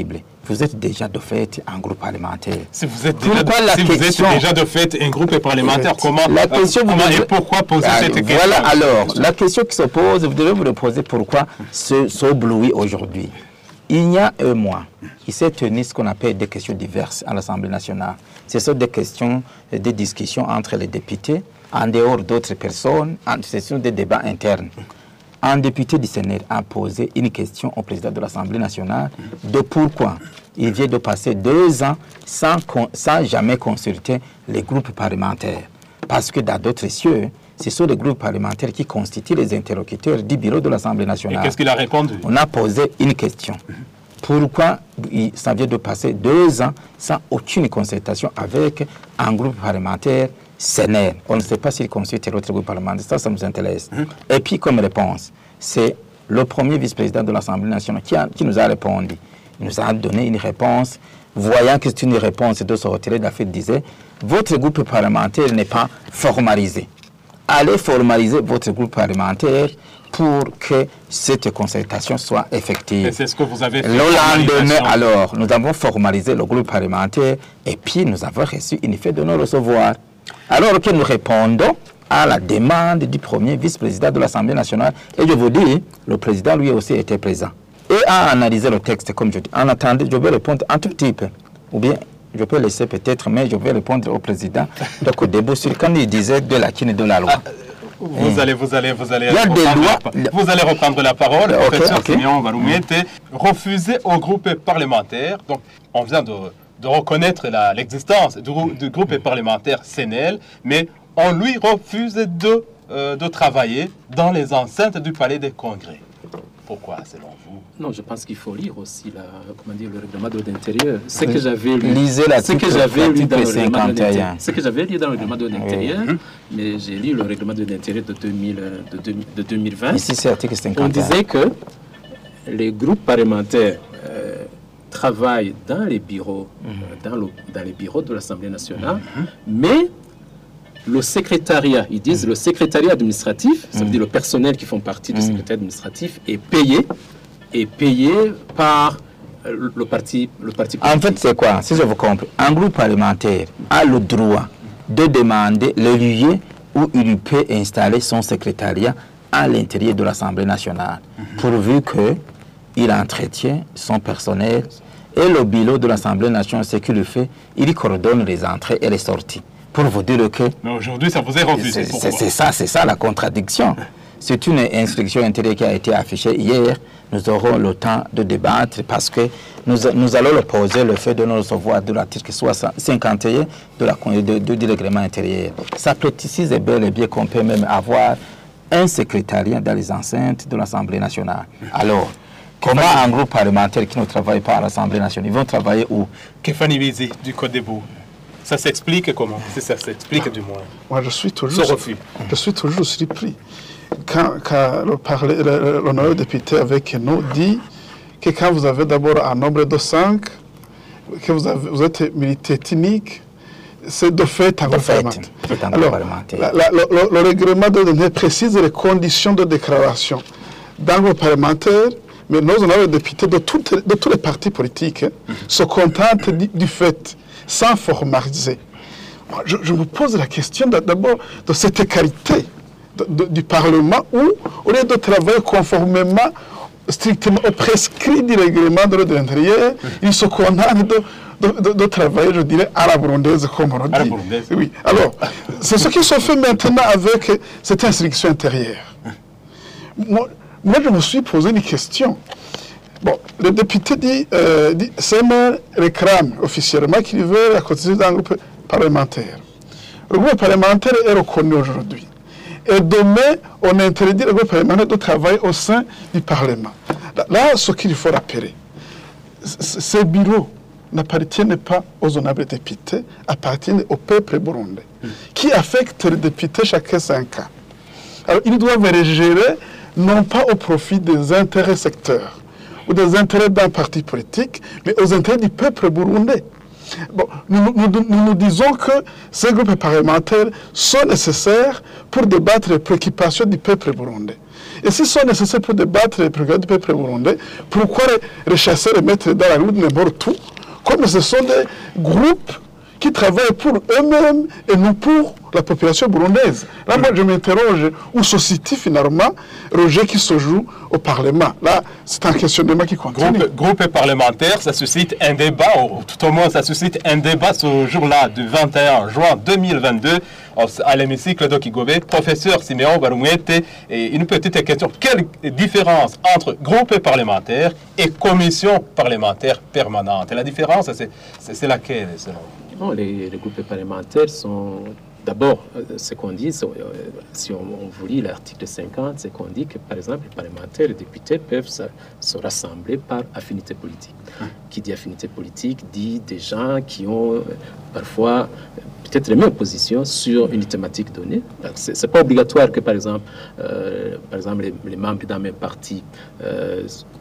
S3: vous êtes déjà de fait un groupe parlementaire.
S2: Si vous êtes déjà, de, si question, vous êtes déjà de fait un groupe parlementaire, comment,
S3: la question
S2: euh, comment
S3: devez,
S2: et pourquoi poser
S3: alors,
S2: cette question?
S3: Voilà, alors, la question qui se pose, vous devez vous poser pourquoi ce s'oblouit aujourd'hui. Il y a un mois, il s'est tenu ce qu'on appelle des questions diverses à l'Assemblée nationale. Ce sont des questions, des discussions entre les députés, en dehors d'autres personnes, ce sont des débats internes. Un député du Sénat a posé une question au président de l'Assemblée nationale de pourquoi il vient de passer deux ans sans, sans jamais consulter les groupes parlementaires. Parce que dans d'autres cieux, ce sont les groupes parlementaires qui constituent les interlocuteurs du bureau de l'Assemblée nationale.
S2: Et qu'est-ce qu'il a répondu?
S3: On a posé une question. Pourquoi ça vient de passer deux ans sans aucune consultation avec un groupe parlementaire Sénat? On ne sait pas s'il consulte l'autre groupe parlementaire. Ça, ça nous intéresse. Mmh. Et puis, comme réponse, c'est le premier vice-président de l'Assemblée nationale qui, a, qui nous a répondu. Il nous a donné une réponse. Voyant que c'est une réponse de se retirer d'affaire, disait votre groupe parlementaire n'est pas formalisé. Allez formaliser votre groupe parlementaire pour que cette concertation soit effective.
S2: Et c'est ce que vous avez fait.
S3: Le lendemain, alors, nous avons formalisé le groupe parlementaire et puis nous avons reçu une fête de nous recevoir. Alors que nous répondons à la demande du premier vice-président de l'Assemblée nationale, et je vous dis, le président lui aussi était présent, et a analysé le texte, comme je dis. En attendant, je vais répondre un tout petit peu, ou bien je peux laisser peut-être, mais je vais répondre au président. Donc au début, quand il disait de la Chine de la loi.
S2: Ah, vous, mmh. allez, vous allez, vous allez,
S3: il y a des lois.
S2: La, vous allez reprendre la parole,
S3: okay,
S2: professeur
S3: okay.
S2: Simeon Varumete, mmh. refuser au groupe parlementaire. Donc, on vient de, de reconnaître l'existence du, du groupe parlementaire C N L, mais on lui refuse de, euh, de travailler dans les enceintes du palais des congrès. Pourquoi, selon vous?
S5: Non, je pense qu'il faut lire aussi la, comment dire, le règlement de l'ordre intérieur. Ce que j'avais lu,
S3: Lisez la
S5: ce que j'avais lu dans le règlement de l'ordre
S3: intérieur.
S5: Ce que j'avais lu dans le règlement de l'ordre intérieur, oui. mais j'ai lu le règlement de l'ordre intérieur de, deux mille, de, de deux mille vingt.
S3: Ici, c'est l'article cinquante et un.
S5: On disait que les groupes parlementaires euh, travaillent dans les bureaux, mm-hmm. euh, dans, le, dans les bureaux de l'Assemblée nationale, mm-hmm. mais le secrétariat, ils disent mmh. le secrétariat administratif, ça veut mmh. dire le personnel qui font partie mmh. du secrétariat administratif, est payé, est payé par le parti, le parti politique.
S3: En fait, c'est quoi? Si je vous comprends, un groupe parlementaire a le droit de demander le lieu où il peut installer son secrétariat à l'intérieur de l'Assemblée nationale, mmh. pourvu qu'il entretient son personnel et le bureau de l'Assemblée nationale, ce qu'il fait, il coordonne les entrées et les sorties. Pour vous dire que...
S2: Mais aujourd'hui, ça vous est refusé.
S3: C'est ça, c'est ça la contradiction. C'est une instruction intérieure qui a été affichée hier. Nous aurons le temps de débattre parce que nous, nous allons opposer le fait de nous recevoir de l'article cinquante et un de la, de, de, du règlement intérieur. Ça précise bel et bien qu'on peut même avoir un secrétariat dans les enceintes de l'Assemblée nationale. Alors, comment un groupe parlementaire qui ne travaille pas à l'Assemblée nationale, ils vont travailler où?
S2: Képhanie Bizi, du Code des Beaux. Ça s'explique comment? Si ça s'explique du moins.
S4: Moi, je suis toujours,
S2: refus.
S4: Je suis toujours surpris quand, quand l'honorable député avec nous dit que quand vous avez d'abord un nombre de cinq, que vous, avez, vous êtes militaire ethnique, c'est de fait un groupe parlementaire. Alors, la, la, le, le règlement de données précise les conditions de déclaration d'un groupe parlementaire, mais nos honorables députés de, toutes, de tous les partis politiques hein, mm-hmm. se contentent du, du fait sans formaliser. Je, je me pose la question d'abord de cette qualité de, de, du Parlement où, au lieu de travailler conformément, strictement au prescrit du règlement de l'ordre intérieur, ils se contentent de, de, de, de travailler, je dirais, à la burundaise, comme on dit. Oui. Alors, c'est ce qui se fait maintenant avec cette instruction intérieure. Moi, moi, je me suis posé une question. Bon, le député dit, euh, dit C N L réclame officiellement qu'il veut la constitution d'un groupe parlementaire. Le groupe parlementaire est reconnu aujourd'hui. Et demain, on interdit le groupe parlementaire de travailler au sein du Parlement. Là, ce qu'il faut rappeler, ces bureaux n'appartiennent pas aux honorables députés, appartiennent au peuple burundais, mmh. qui affecte les députés chaque cinq ans. Alors, ils doivent les gérer non pas au profit des intérêts secteurs, ou des intérêts d'un parti politique, mais aux intérêts du peuple burundais. Bon, nous, nous, nous, nous disons que ces groupes parlementaires sont nécessaires pour débattre les préoccupations du peuple burundais. Et s'ils sont nécessaires pour débattre les progrès du peuple burundais, pourquoi les, les chasser et les mettre dans la route n'importe où, comme ce sont des groupes qui travaillent pour eux-mêmes et non pour la population burundaise. Là, moi, je m'interroge où se situe finalement le rejet qui se joue au Parlement. Là, c'est un questionnement qui continue.
S2: Groupe, groupe parlementaire, ça suscite un débat, ou tout au moins ça suscite un débat ce jour-là, du vingt et un juin deux mille vingt-deux, à l'hémicycle d'Okigobé. Professeur Siméon Barumwete, et une petite question. Quelle différence entre groupe parlementaire et commission parlementaire permanente? Et la différence, c'est laquelle, selon vous?
S5: Non, les, les groupes parlementaires sont... D'abord, ce qu'on dit, si on, on vous lit l'article cinquante, c'est qu'on dit que, par exemple, les parlementaires et les députés peuvent se, se rassembler par affinité politique. Hum. Qui dit affinité politique dit des gens qui ont parfois peut-être les mêmes positions sur une thématique donnée. Ce n'est pas obligatoire que, par exemple, euh, par exemple les, les membres d'un même parti euh,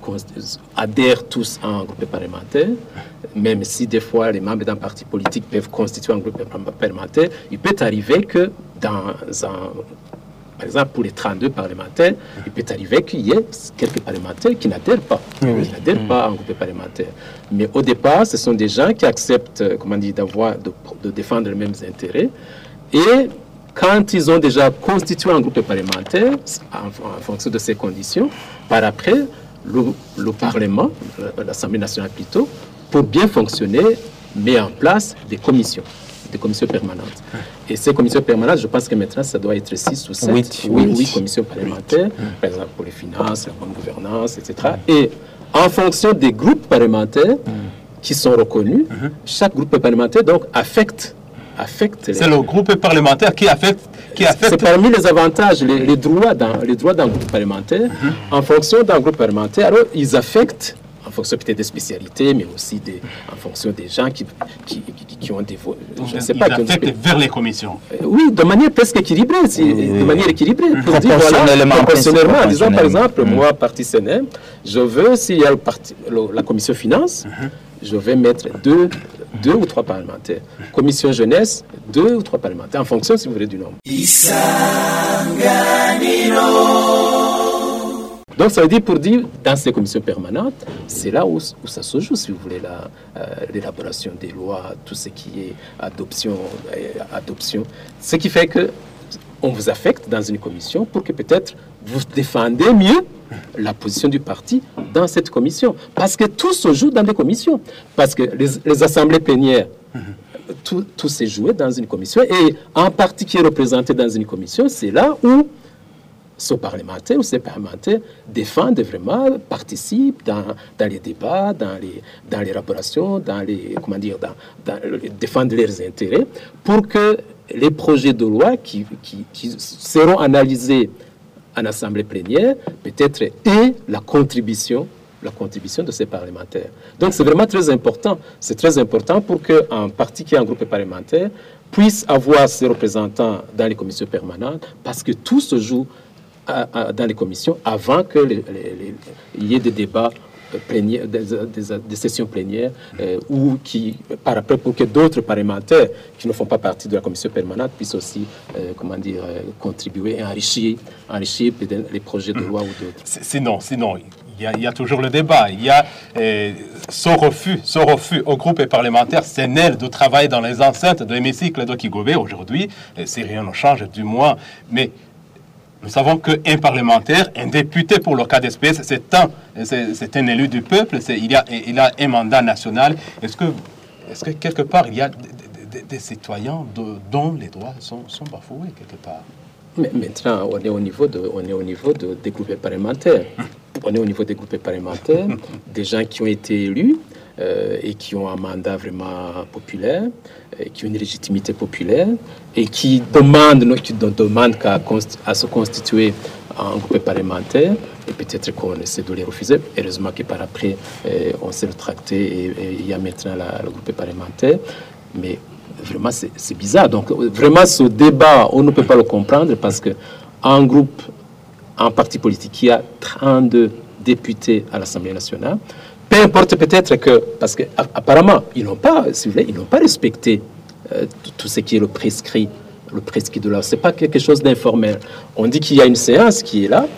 S5: adhèrent tous à un groupe parlementaire, même si des fois les membres d'un parti politique peuvent constituer un groupe parlementaire. Il peut arriver que dans un... Par exemple, pour les trente-deux parlementaires, il peut arriver qu'il y ait quelques parlementaires qui n'adhèrent pas, oui, oui. qui n'adhèrent mmh. pas à un groupe parlementaire. Mais au départ, ce sont des gens qui acceptent, comment dire, d'avoir, de, de défendre les mêmes intérêts. Et quand ils ont déjà constitué un groupe parlementaire, en, en fonction de ces conditions, par après, le, le Parlement, l'Assemblée nationale plutôt, pour bien fonctionner, met en place des commissions. Des commissions permanentes. Et ces commissions permanentes, je pense que maintenant, ça doit être six ou sept, oui, oui, oui, commissions parlementaires, oui. Par exemple pour les finances, la bonne gouvernance, et cetera. Et en fonction des groupes parlementaires qui sont reconnus, mm-hmm. chaque groupe parlementaire donc affecte. affecte
S2: C'est les... le groupe parlementaire qui affecte. Qui affecte...
S5: C'est parmi les avantages, les, les droits dans les droits d'un groupe parlementaire. Mm-hmm. En fonction d'un groupe parlementaire, alors ils affectent. En fonction peut-être des spécialités, mais aussi des, en fonction des gens qui, qui, qui, qui ont des...
S2: Je ne sais pas. Qui affectent vers les commissions.
S5: Oui, de manière presque équilibrée. Oui, oui. De manière équilibrée. Pour dire, voilà, proportionnellement, en disant, par exemple, mmh. moi, parti C N M, je veux, s'il y a le parti, le, la commission finance, mmh. je vais mettre deux, deux ou trois parlementaires. Commission jeunesse, deux ou trois parlementaires, en fonction, si vous voulez, du nombre. Donc, ça veut dire, pour dire, dans ces commissions permanentes, c'est là où, où ça se joue, si vous voulez, la, euh, l'élaboration des lois, tout ce qui est adoption, euh, adoption. Ce qui fait que on vous affecte dans une commission pour que peut-être vous défendez mieux la position du parti dans cette commission. Parce que tout se joue dans des commissions. Parce que les, les assemblées plénières, tout, tout s'est joué dans une commission. Et un parti qui est représenté dans une commission, c'est là où ce parlementaire ou ces parlementaires défendent vraiment, participent dans, dans les débats, dans les dans l'élaboration, dans les comment dire, dans, dans défendent leurs intérêts pour que les projets de loi qui, qui, qui seront analysés en assemblée plénière peut-être aient la contribution la contribution de ces parlementaires. Donc c'est vraiment très important. C'est très important pour qu'un parti qui est un groupe parlementaire puisse avoir ses représentants dans les commissions permanentes parce que tout se joue À, à, dans les commissions avant que les, les, les, il y ait des débats plénières, des, des, des sessions plénières euh, ou qui, par après, pour que d'autres parlementaires qui ne font pas partie de la commission permanente puissent aussi, euh, comment dire, euh, contribuer et enrichir, enrichir les projets de loi ou d'autres.
S2: Sinon, sinon, il y, a, il y a toujours le débat. Il y a euh, ce refus, ce refus au groupe parlementaire C N L de travailler dans les enceintes de l'hémicycle d'Okigobé aujourd'hui, si rien ne change du moins, mais nous savons qu'un parlementaire, un député pour le cas d'espèce, c'est un, c'est un élu du peuple, il, y a, il a un mandat national. Est-ce que, est-ce que quelque part, il y a des, des, des citoyens de, dont les droits sont, sont bafoués quelque part?
S5: Mais maintenant, on est au niveau, de, on est au niveau de, des groupes parlementaires. On est au niveau des groupes parlementaires, des gens qui ont été élus euh, et qui ont un mandat vraiment populaire, et qui ont une légitimité populaire et qui demandent, qui demandent qu'à à se constituer en groupe parlementaire. Et peut-être qu'on essaie de les refuser. Heureusement que par après, euh, on s'est rétracté et, et il y a maintenant la, le groupe parlementaire. Mais vraiment, c'est bizarre. Donc, vraiment, ce débat, on ne peut pas le comprendre parce qu'un groupe, un parti politique qui a trente-deux députés à l'Assemblée nationale, peu importe peut-être que, parce qu'apparemment, ils n'ont pas, si vous voulez, ils n'ont pas respecté euh, tout ce qui est le prescrit, le prescrit de là. Ce n'est pas quelque chose d'informel. On dit qu'il y a une séance qui est là.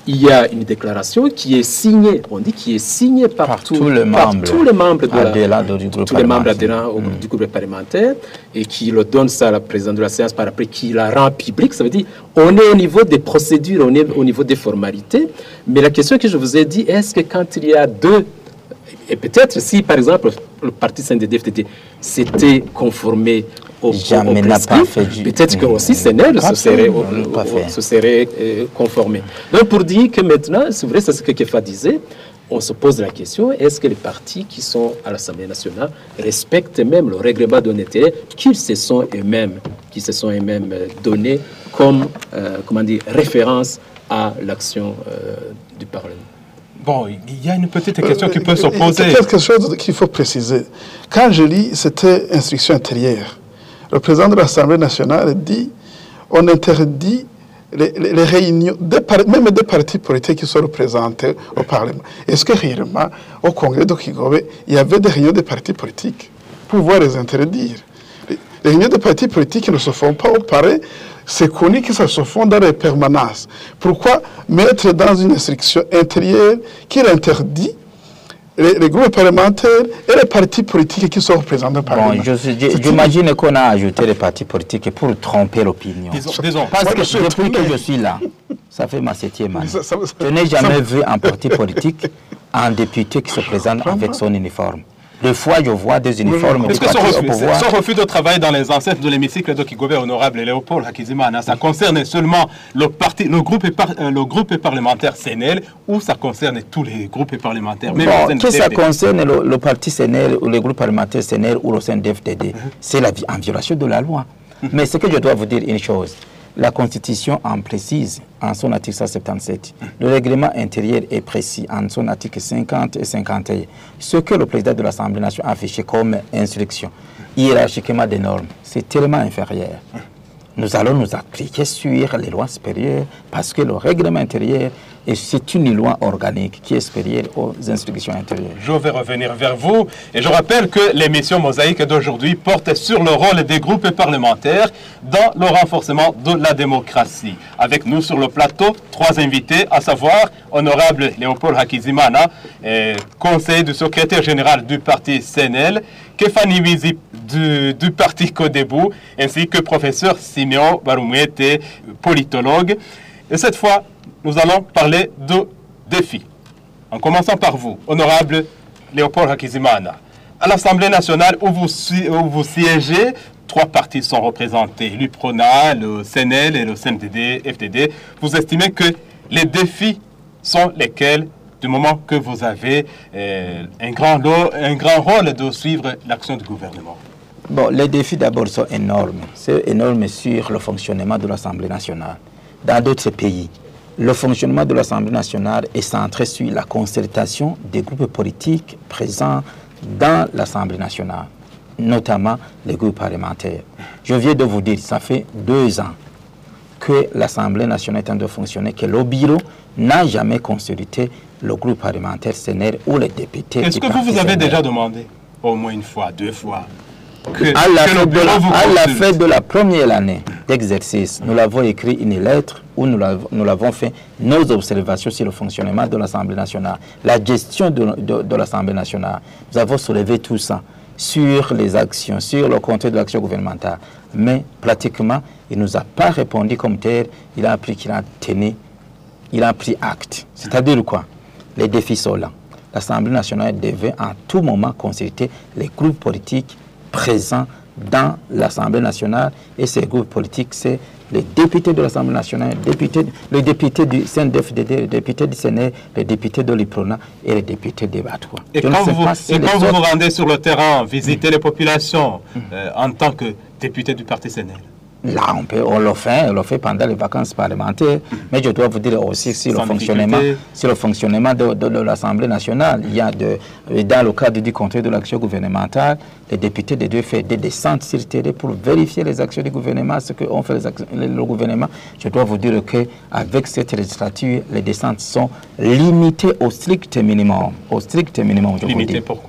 S5: il y a une déclaration qui est signée, on dit qui est signée par,
S3: par
S5: tout,
S3: tous les
S5: par
S3: membres,
S5: tous les membres, de la,
S3: de, du groupe
S5: tous les membres adhérents au,
S3: mmh.
S5: du groupe parlementaire, et qui le donne ça à la présidente de la séance par après, qui la rend publique. Ça veut dire on est au niveau des procédures, on est au niveau des formalités. Mais la question que je vous ai dit, est-ce que quand il y a deux, et peut-être si par exemple le parti C N D D F T D s'était conformé au,
S3: Jamais
S5: au
S3: n'a pas fait du...
S5: peut-être que aussi C N L se serait, au, au, se serait euh, conformé. Donc pour dire que maintenant, c'est vrai, c'est ce que Kefa disait, on se pose la question, est-ce que les partis qui sont à l'Assemblée nationale respectent même le règlement d'honnêteté qu'ils se sont eux-mêmes, qui se sont eux-mêmes donnés comme, euh, comment dire, référence à l'action euh, du Parlement.
S2: Bon, il y a une petite question euh, qui peut
S4: euh,
S2: se poser.
S4: Il y a quelque chose qu'il faut préciser. Quand je lis, c'était instruction intérieure. Le président de l'Assemblée nationale dit on interdit les, les, les réunions, des, même des partis politiques qui sont représentés au Parlement. Est-ce que réellement, au Congrès de Kigobe, il y avait des réunions des partis politiques pour pouvoir les interdire? Les, les réunions des partis politiques ne se font pas au Palais. C'est connu que ça se font dans les permanences. Pourquoi mettre dans une instruction intérieure qui interdit les, les groupes parlementaires et les partis politiques qui sont représentés par
S3: bon, j'imagine qu'on a ajouté les partis politiques pour tromper l'opinion. Parce que je depuis que je suis là, ça fait ma septième année. Ça, ça, ça, je n'ai jamais ça, vu un parti politique, un député qui se présente avec son uniforme. Des fois, je vois des uniformes.
S2: Est-ce que son refus, son refus de travailler dans les enceintes de l'hémicycle de Kigobe, honorable Léopold Hakizimana, ça concerne seulement le, parti, le, groupe, le groupe parlementaire C N L ou ça concerne tous les groupes parlementaires?
S3: Même bon, que ça concerne le, le parti C N L ou le groupe parlementaire C N L ou le C N D F T D, mm-hmm. c'est en violation de la loi. Mm-hmm. Mais ce que je dois vous dire une chose. La Constitution en précise en son article cent soixante-dix-sept. Le règlement intérieur est précis en son article cinquante et cinquante et un. Ce que le président de l'Assemblée nationale a affiché comme instruction, hiérarchiquement des normes, c'est tellement inférieur. Nous allons nous appliquer sur les lois supérieures parce que le règlement intérieur, c'est une loi organique qui est supérieure aux instructions intérieures.
S2: Je vais revenir vers vous et je rappelle que l'émission Mosaïque d'aujourd'hui porte sur le rôle des groupes parlementaires dans le renforcement de la démocratie. Avec nous sur le plateau, trois invités, à savoir honorable Léopold Hakizimana, eh, conseiller du secrétaire général du parti C N L, Kefani Wizi du, du parti Codebou, ainsi que professeur Siméon Baroumouete, politologue. Et cette fois, nous allons parler de défis. En commençant par vous, honorable Léopold Hakizimana. À l'Assemblée nationale où vous, où vous siégez, trois partis sont représentés, l'U P R O N A, le C N L et le C N D D F T D. Vous estimez que les défis sont lesquels du moment que vous avez euh, un, grand lot, un grand rôle de suivre l'action du gouvernement?
S3: Bon, les défis d'abord sont énormes. C'est énorme sur le fonctionnement de l'Assemblée nationale. Dans d'autres pays, le fonctionnement de l'Assemblée nationale est centré sur la concertation des groupes politiques présents dans l'Assemblée nationale, notamment les groupes parlementaires. Je viens de vous dire, ça fait deux ans que l'Assemblée nationale est en train de fonctionner, que le bureau n'a jamais consulté le groupe parlementaire C N L ou les députés.
S2: Est-ce que vous vous avez déjà demandé, au moins une fois, deux fois,
S3: que, à la, que de la, à la fin de la première année d'exercice, nous l'avons écrit une lettre où nous l'avons fait nos observations sur le fonctionnement de l'Assemblée nationale, la gestion de, de, de l'Assemblée nationale. Nous avons soulevé tout ça sur les actions, sur le contrôle de l'action gouvernementale. Mais pratiquement, il ne nous a pas répondu comme tel. Il a appris qu'il a tenu, il a pris acte. C'est-à-dire quoi? Les défis sont là. L'Assemblée nationale devait en tout moment consulter les groupes politiques présents dans l'Assemblée nationale. Et ces groupes politiques, c'est les députés de l'Assemblée nationale, députés, les députés du C N D F D D, les députés du C N L, les députés de l'U P R O N A et les députés des Batouas.
S2: Et quand vous, si et quand vous vous rendez sur le terrain, visiter mmh. les populations mmh. euh, en tant que député du parti C N L?
S3: Là, on, peut, on le fait, on le fait pendant les vacances parlementaires, mmh. mais je dois vous dire aussi sur le fonctionnement, sur le fonctionnement de, de, de l'Assemblée nationale. Il y a de, dans le cadre du contrôle de l'action gouvernementale, les députés des deux fait des descentes sur le terrain pour vérifier les actions du gouvernement, ce qu'on fait les actions, le gouvernement. Je dois vous dire qu'avec cette législature, les descentes sont limitées au strict minimum. Au strict minimum, je
S2: Limitées
S3: vous dis.
S2: Pourquoi?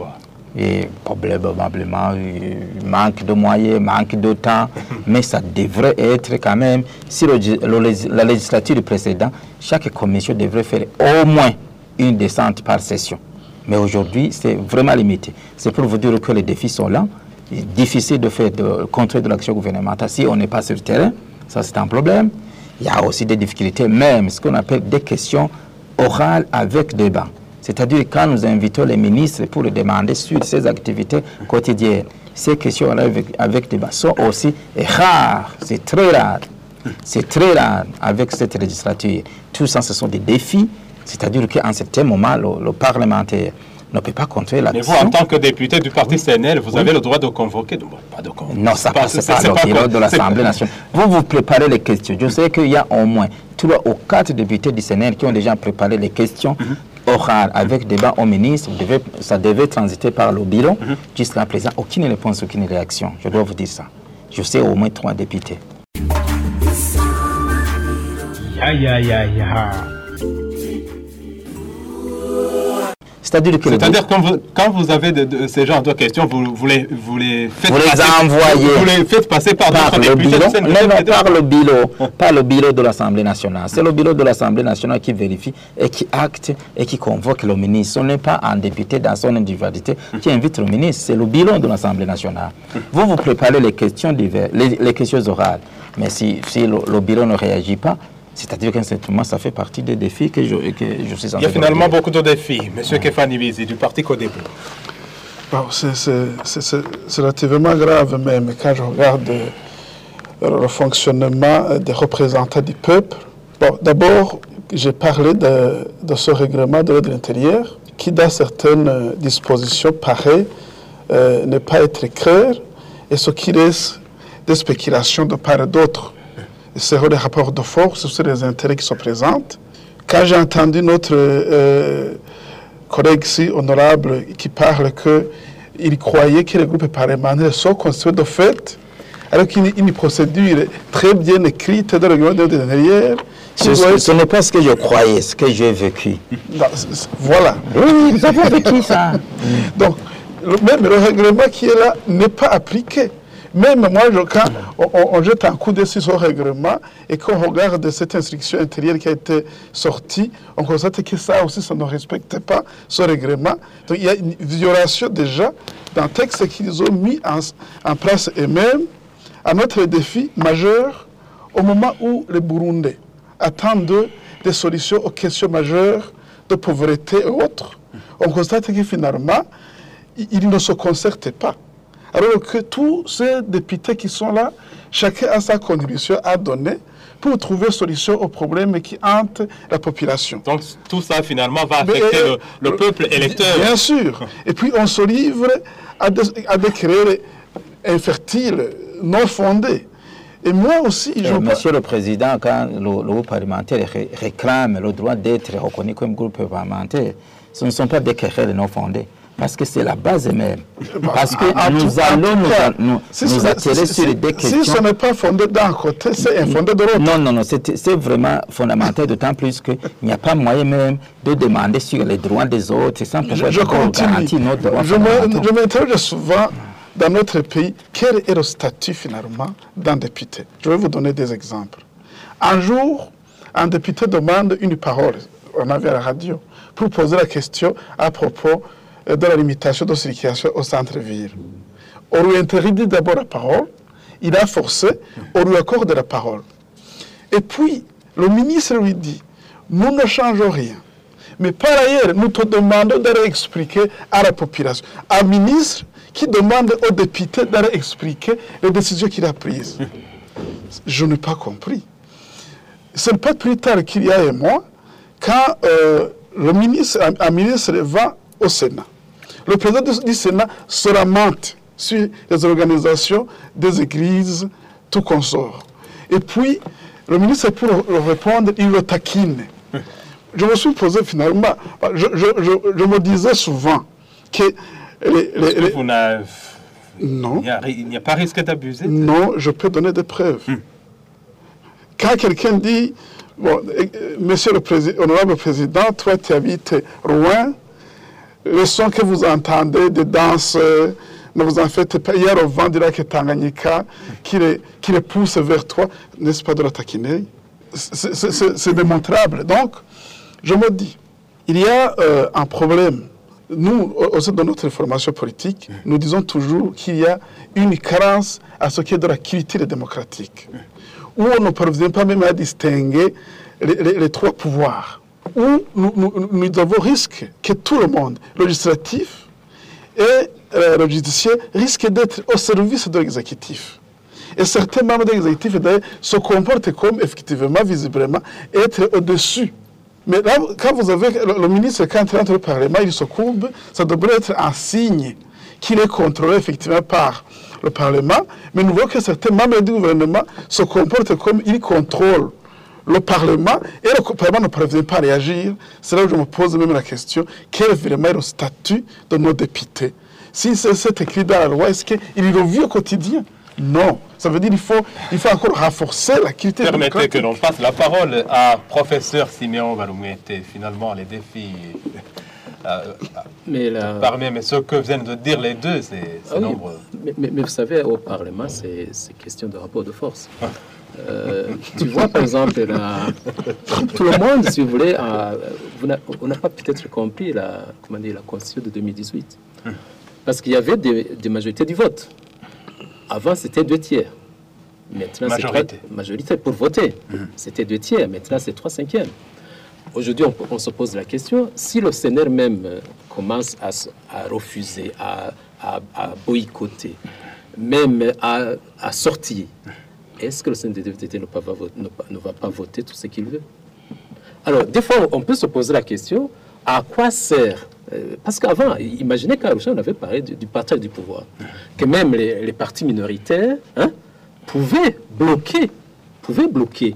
S3: Et probablement, il manque de moyens, manque de temps, mais ça devrait être quand même, si le, le, la législature précédente, chaque commission devrait faire au moins une descente par session. Mais aujourd'hui, c'est vraiment limité. C'est pour vous dire que les défis sont là. Il est difficile de faire de contrôle de l'action gouvernementale si on n'est pas sur le terrain. Ça, c'est un problème. Il y a aussi des difficultés, même ce qu'on appelle des questions orales avec débat. C'est-à-dire quand nous invitons les ministres pour les demander sur ces activités quotidiennes, ces questions avec, avec débat sont aussi rares, c'est très rare. C'est très rare avec cette législature. Tout ça, ce sont des défis, c'est-à-dire qu'en certain moment, le, le parlementaire ne peut pas contrôler l'action.
S2: Mais vous, en tant que député du parti C N L, vous oui. avez le droit de convoquer. Bon, pas de convoquer.
S3: Non, ça passe pas le bureau de l'Assemblée nationale. Vous, vous préparez les questions. Je sais qu'il y a au moins trois ou quatre députés du C N L qui ont déjà préparé les questions mm-hmm. orales avec débat au ministre. Devait, ça devait transiter par le bureau. Mm-hmm. Jusqu'à présent, aucune réponse, aucune réaction. Je dois vous dire ça. Je sais au moins trois députés.
S6: Ya, ya, ya, ya.
S3: C'est-à-dire que
S2: C'est-à-dire quand vous, quand vous avez de, de, ces genres de questions, vous, vous, les, vous les faites
S3: vous les
S2: passer,
S3: envoyez
S2: vous les faites passer par,
S3: par
S2: d'autres
S3: le
S2: députés.
S3: bureau,
S2: De
S3: non, non, par le bureau, par le bureau de l'Assemblée nationale. C'est le bureau de l'Assemblée nationale qui vérifie et qui acte et qui convoque le ministre. Ce n'est pas un député dans son individualité qui invite le ministre, c'est le bureau de l'Assemblée nationale. Vous, vous préparez les questions diverses, les, les questions orales. Mais si, si le, le bureau ne réagit pas, c'est-à-dire qu'un certain moment, ça fait partie des défis que je, que je suis en train de...
S2: Il y a finalement de beaucoup de défis. Monsieur ouais. Kefani Bizi, du parti Codebu.
S4: Bon, c'est relativement grave même quand je regarde le fonctionnement des représentants du peuple. Bon, d'abord, j'ai parlé de, de ce règlement de l'ordre intérieur qui, dans certaines dispositions, paraît euh, ne pas être clair et ce qui laisse des spéculations de part et d'autre. C'est des rapports de force sur les intérêts qui se présentent. Quand j'ai entendu notre euh, collègue ici, honorable, qui parle qu'il croyait que les groupes parlementaires sont constitués de fait, alors qu'il y a une procédure très bien écrite dans le règlement de l'intérieur.
S3: Ce, ce, ce n'est pas ce que je croyais, ce que j'ai vécu.
S4: Non, c est, c est, voilà.
S3: Oui, vous avez vécu ça.
S4: Donc, le, même le règlement qui est là n'est pas appliqué. Même moi, je, quand on, on jette un coup d'œil sur ce règlement et qu'on regarde cette instruction intérieure qui a été sortie, on constate que ça aussi, ça ne respecte pas ce règlement. Donc il y a une violation déjà d'un texte qu'ils ont mis en, en place eux-mêmes à notre défi majeur au moment où les Burundais attendent des solutions aux questions majeures de pauvreté et autres. On constate que finalement, ils ne se concertent pas. Alors que tous ces députés qui sont là, chacun a sa contribution à donner pour trouver solution aux problèmes qui hantent la population.
S2: Donc tout ça finalement va affecter Mais, le, le peuple électeur.
S4: Bien sûr. Et puis on se livre à des, à des querelles infertiles, non fondées. Et moi aussi, je...
S3: Euh, Monsieur le Président, quand le, le groupe parlementaire ré, réclame le droit d'être reconnu comme groupe parlementaire, ce ne sont pas des querelles non fondées. Parce que c'est la base même. Parce que à, à nous tout, allons nous, nous, si nous attirer sur les deux questions.
S4: Si ce n'est pas fondé d'un côté, c'est infondé de l'autre.
S3: Non, non, non, c'est vraiment fondamental, d'autant plus qu'il n'y a pas moyen même de demander sur les droits des autres sans pouvoir garantir nos droits.
S4: Je m'interroge souvent dans notre pays, quel est le statut finalement d'un député? Je vais vous donner des exemples. Un jour, un député demande une parole, on avait à la radio, pour poser la question à propos de la limitation de circulation au centre-ville. On lui interdit d'abord la parole, il a forcé, on lui accorde la parole. Et puis, le ministre lui dit, nous ne changeons rien. Mais par ailleurs, nous te demandons d'aller expliquer à la population. Un ministre qui demande aux députés d'aller expliquer les décisions qu'il a prises. Je n'ai pas compris. Ce n'est pas plus tard qu'il y a un mois, quand euh, le ministre, un, un ministre va au Sénat. Le président du Sénat se lamente sur les organisations des églises, tout consort. Et puis, le ministre, pour le répondre, il le taquine. Je me suis posé finalement, je, je, je, je me disais souvent que... Les, les, les...
S2: Vous n'avez...
S4: Non.
S2: Il n'y a, a pas risque d'abuser?
S4: Non, je peux donner des preuves. Hum. Quand quelqu'un dit, bon, monsieur le président, honorable président, toi tu habites Rouen, les sons que vous entendez, des danses, euh, ne vous en faites pas. Hier, au vent d'Irak et Tanganyika, qui les, qui les pousse vers toi, n'est-ce pas de la taquiner? C'est démontrable. Donc, je me dis, il y a euh, un problème. Nous, au sein de notre formation politique, nous disons toujours qu'il y a une carence à ce qui est de la culture démocratique, où on ne parvient pas même à distinguer les, les, les trois pouvoirs, où nous, nous, nous avons risque que tout le monde, le législatif et euh, le judiciaire, risque d'être au service de l'exécutif. Et certains membres de l'exécutif se comportent comme, effectivement, visiblement, être au-dessus. Mais là, quand vous avez le, le ministre, quand il entre au Parlement, il se courbe, ça devrait être un signe qu'il est contrôlé effectivement par le Parlement. Mais nous voyons que certains membres du gouvernement se comportent comme ils contrôlent le Parlement et le Parlement ne parvient pas à réagir. C'est là où je me pose même la question, quel est vraiment le statut de nos députés? Si c'est écrit dans la loi, est-ce qu'il est revu au quotidien? Non. Ça veut dire qu'il faut, il faut encore renforcer la qualité démocratique.
S2: Permettez que l'on passe la parole à professeur Siméon Walumwete. Finalement, les défis euh,
S5: mais la...
S2: parmi mais ce que viennent de dire les deux, c'est
S5: ah oui.
S2: nombreux.
S5: Mais, mais, mais vous savez, au Parlement, c'est question de rapport de force. Euh, tu vois, par exemple, la... tout le monde, si vous voulez, a... on n'a pas peut-être compris la, comment dire, la Constitution de deux mille dix-huit. Parce qu'il y avait des, des majorités du vote. Avant, c'était deux tiers. Maintenant,
S2: majorité.
S5: Trois, majorité pour voter. Mmh. C'était deux tiers. Maintenant, c'est trois cinquièmes. Aujourd'hui, on, on se pose la question, si le C N R même commence à, à refuser, à, à, à boycotter, même à, à sortir, est-ce que le C N D D ne, pas, ne, ne va pas voter tout ce qu'il veut? Alors, des fois, on peut se poser la question, à quoi sert? Parce qu'avant, imaginez qu'Arusha, on avait parlé du, du partage du pouvoir, que même les, les partis minoritaires hein, pouvaient bloquer, pouvaient bloquer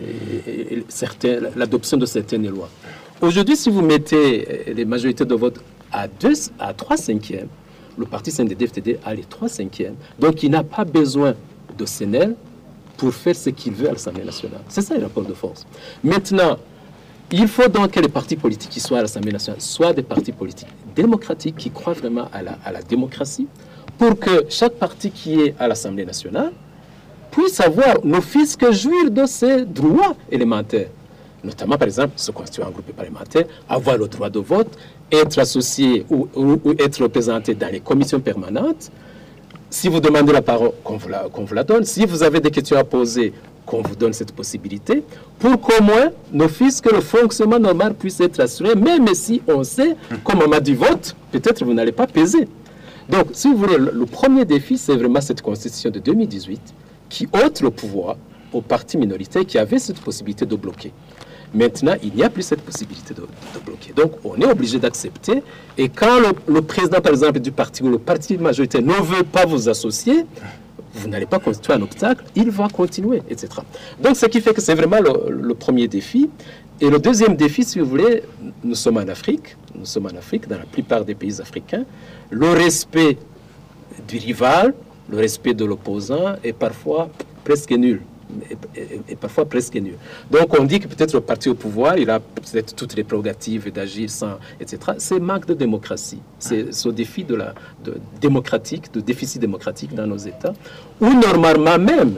S5: euh, l'adoption de certaines lois. Aujourd'hui, si vous mettez les majorités de vote à, deux, à trois cinquièmes, le parti C N D D F T D a les trois cinquièmes, donc il n'a pas besoin de C N L pour faire ce qu'il veut à l'Assemblée nationale. C'est ça le rapport de force. Maintenant, il faut donc que les partis politiques qui soient à l'Assemblée nationale soient des partis politiques démocratiques qui croient vraiment à la, à la démocratie pour que chaque parti qui est à l'Assemblée nationale puisse avoir l'office que jouir de ses droits élémentaires. Notamment, par exemple, se constituer un groupe parlementaire, avoir le droit de vote, être associé ou, ou, ou être représenté dans les commissions permanentes. Si vous demandez la parole, qu'on vous, qu'on vous la donne. Si vous avez des questions à poser, qu'on vous donne cette possibilité, pour qu'au moins, d'office, que le fonctionnement normal puisse être assuré, même si on sait qu'au moment du vote, peut-être vous n'allez pas peser. Donc, si vous voulez, le, le premier défi, c'est vraiment cette constitution de deux mille dix-huit qui ôte le pouvoir aux partis minoritaires qui avaient cette possibilité de bloquer. Maintenant, il n'y a plus cette possibilité de, de bloquer. Donc, on est obligé d'accepter. Et quand le, le président, par exemple, du parti ou le parti majoritaire ne veut pas vous associer, vous n'allez pas constituer un obstacle, il va continuer, et cetera. Donc, ce qui fait que c'est vraiment le, le premier défi. Et le deuxième défi, si vous voulez, nous sommes en Afrique, nous sommes en Afrique, dans la plupart des pays africains, le respect du rival, le respect de l'opposant est parfois presque nul. Et, et, et parfois presque nul. Donc on dit que peut-être le parti au pouvoir, il a peut-être toutes les prérogatives d'agir sans, et cetera. C'est manque de démocratie. C'est ce défi de la de démocratique, de déficit démocratique dans nos États, où normalement même,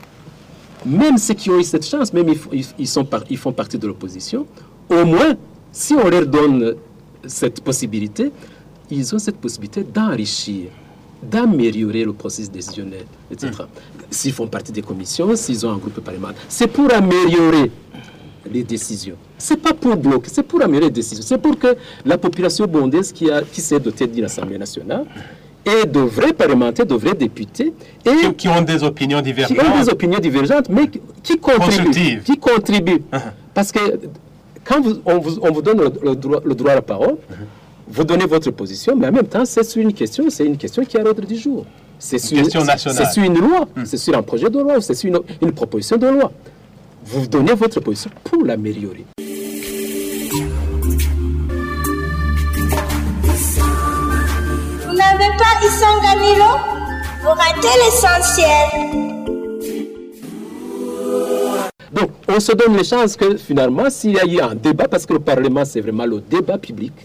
S5: même ceux qui ont eu cette chance, même ils, ils, sont par, ils font partie de l'opposition, au moins, si on leur donne cette possibilité, ils ont cette possibilité d'enrichir, d'améliorer le processus décisionnel, et cetera. Mmh. S'ils font partie des commissions, s'ils ont un groupe parlementaire, c'est pour améliorer les décisions. C'est pas pour bloquer, c'est pour améliorer les décisions. C'est pour que la population burundaise qui, a, qui s'est dotée d'une Assemblée nationale ait de vrais parlementaires, de vrais députés. Et
S2: qui, qui ont des opinions divergentes.
S5: Qui ont des opinions divergentes, mais qui, qui contribuent. Qui contribuent. Uh-huh. Parce que quand vous, on, vous, on vous donne le, le, droit, le droit à la parole, uh-huh. vous donnez votre position, mais en même temps, c'est sur une question, c'est une question qui est à l'ordre du jour. C'est sur, c'est sur une loi, hum. c'est sur un projet de loi, c'est sur une, une proposition de loi. Vous donnez votre position pour l'améliorer.
S1: Vous n'avez pas Isanganilo, vous ratez l'essentiel.
S5: Donc, on se donne les chances que finalement, s'il y a eu un débat, parce que le Parlement, c'est vraiment le débat public,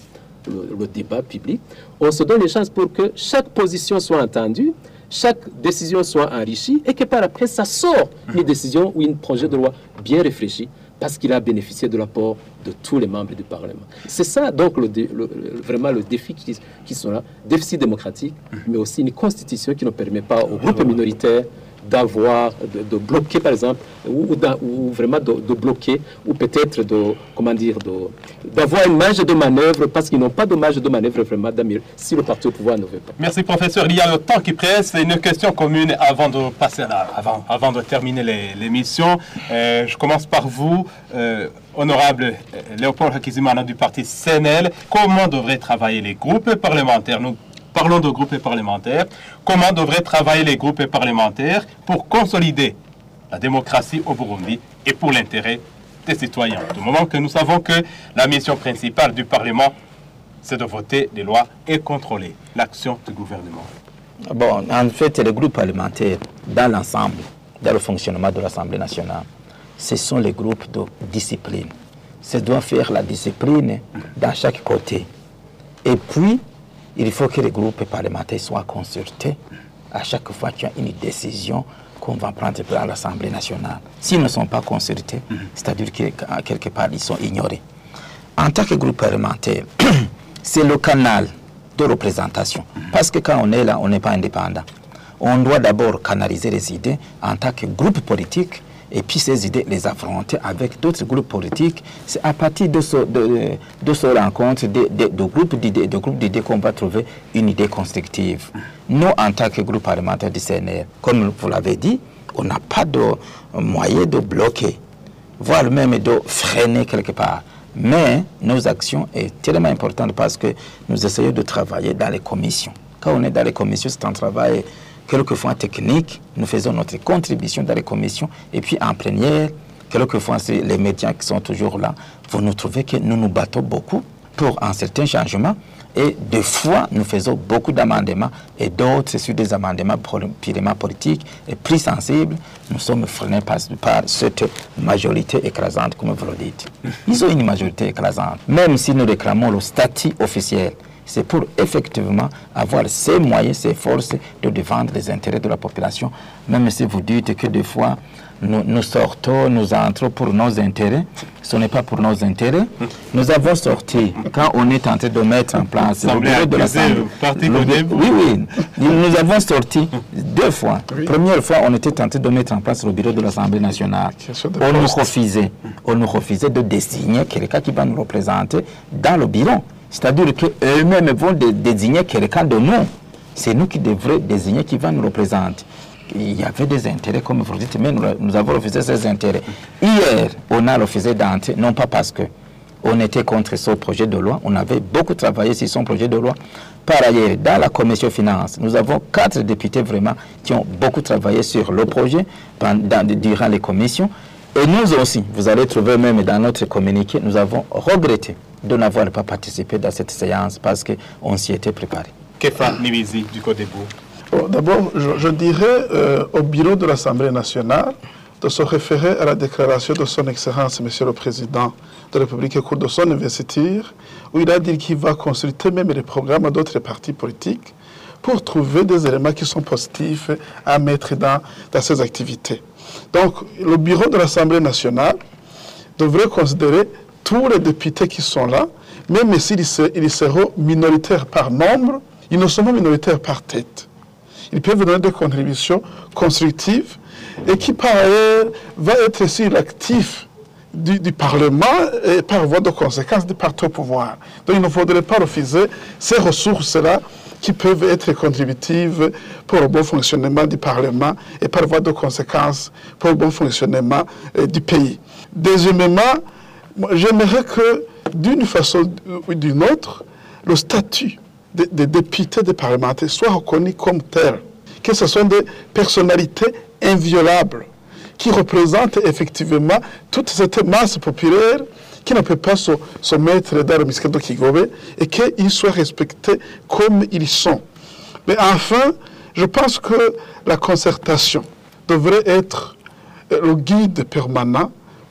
S5: le, le débat public, on se donne les chances pour que chaque position soit entendue, chaque décision soit enrichie et que par après, ça sort une décision ou un projet de loi bien réfléchi parce qu'il a bénéficié de l'apport de tous les membres du Parlement. C'est ça, donc, le, le, vraiment le défi qui, qui sont là, déficit démocratique, mais aussi une constitution qui ne permet pas aux groupes minoritaires d'avoir, de, de bloquer, par exemple, ou, ou vraiment de, de bloquer, ou peut-être de, comment dire, d'avoir une marge de manœuvre, parce qu'ils n'ont pas de marge de manœuvre vraiment d'améliorer, si le parti au pouvoir ne veut pas.
S2: Merci, professeur. Il y a le temps qui presse. Une question commune avant de passer là, avant, avant de terminer l'émission. Euh, je commence par vous, euh, honorable Léopold Hakizimana du parti C N L. Comment devraient travailler les groupes parlementaires? Nous Parlons de groupes parlementaires. Comment devraient travailler les groupes parlementaires pour consolider la démocratie au Burundi et pour l'intérêt des citoyens? Du moment que nous savons que la mission principale du Parlement, c'est de voter des lois et contrôler l'action du gouvernement.
S3: Bon, en fait, les groupes parlementaires, dans l'ensemble, dans le fonctionnement de l'Assemblée nationale, ce sont les groupes de discipline. Ça doit faire la discipline dans chaque côté. Et puis, il faut que les groupes parlementaires soient consultés à chaque fois qu'il y a une décision qu'on va prendre à l'Assemblée nationale. S'ils ne sont pas consultés, c'est-à-dire que quelque part, ils sont ignorés. En tant que groupe parlementaire, c'est le canal de représentation. Parce que quand on est là, on n'est pas indépendant. On doit d'abord canaliser les idées en tant que groupe politique et puis ces idées les affronter avec d'autres groupes politiques. C'est à partir de ce, de, de ce rencontre de, de, de groupes d'idées de groupes d'idées qu'on va trouver une idée constructive. Nous, en tant que groupe parlementaire du C N R, comme vous l'avez dit, on n'a pas de moyen de bloquer, voire même de freiner quelque part. Mais nos actions sont tellement importantes parce que nous essayons de travailler dans les commissions. Quand on est dans les commissions, c'est un travail quelquefois technique, nous faisons notre contribution dans les commissions, et puis en plénière, quelquefois c'est les médias qui sont toujours là, vous nous trouvez que nous nous battons beaucoup pour un certain changement, et des fois nous faisons beaucoup d'amendements, et d'autres sur des amendements purement politiques, et plus sensibles, nous sommes freinés par, par cette majorité écrasante, comme vous le dites. Ils ont une majorité écrasante, même si nous réclamons le statut officiel. C'est pour effectivement avoir ces moyens, ces forces de défendre les intérêts de la population. Même si vous dites que des fois, nous, nous sortons, nous entrons pour nos intérêts, ce n'est pas pour nos intérêts. Nous avons sorti, quand on est en train de mettre en place le bureau de l'Assemblée. Oui, oui. Nous avons sorti deux fois. Oui. Première fois, on était en train de mettre en place le bureau de l'Assemblée nationale. On nous refusait. On nous refusait de désigner quelqu'un qui va nous représenter dans le bureau. C'est-à-dire qu'eux-mêmes vont dé désigner quelqu'un de nous. C'est nous qui devrions désigner qui va nous représenter. Il y avait des intérêts, comme vous le dites, mais nous, nous avons refusé ces intérêts. Hier, on a refusé d'entrer, non pas parce qu'on était contre ce projet de loi, on avait beaucoup travaillé sur son projet de loi. Par ailleurs, dans la commission finances, nous avons quatre députés vraiment qui ont beaucoup travaillé sur le projet pendant, durant les commissions. Et nous aussi, vous allez trouver même dans notre communiqué, nous avons regretté de n'avoir pas participé dans cette séance parce qu'on s'y était préparé.
S2: Kefa Nibizi du Côte d'Ivoire.
S4: Bon, d'abord, je, je dirais euh, au bureau de l'Assemblée nationale de se référer à la déclaration de son Excellence, Monsieur le Président de la République au cours de son investiture, où il a dit qu'il va consulter même les programmes d'autres partis politiques pour trouver des éléments qui sont positifs à mettre dans, dans ses activités. Donc, le bureau de l'Assemblée nationale devrait considérer tous les députés qui sont là, même s'ils seront minoritaires par nombre, ils ne sont pas minoritaires par tête. Ils peuvent donner des contributions constructives et qui, par ailleurs, va être aussi l'actif du, du Parlement et par voie de conséquence du parti au pouvoir. Donc, il ne faudrait pas refuser ces ressources-là qui peuvent être contributives pour le bon fonctionnement du Parlement et par voie de conséquence pour le bon fonctionnement euh, du pays. Deuxièmement, j'aimerais que, d'une façon ou d'une autre, le statut des, des députés, des parlementaires soit reconnu comme tel, que ce sont des personnalités inviolables qui représentent effectivement toute cette masse populaire qui ne peut pas se, se mettre dans le Miskado Kigobe et qu'ils soient respectés comme ils sont. Mais enfin, je pense que la concertation devrait être le guide permanent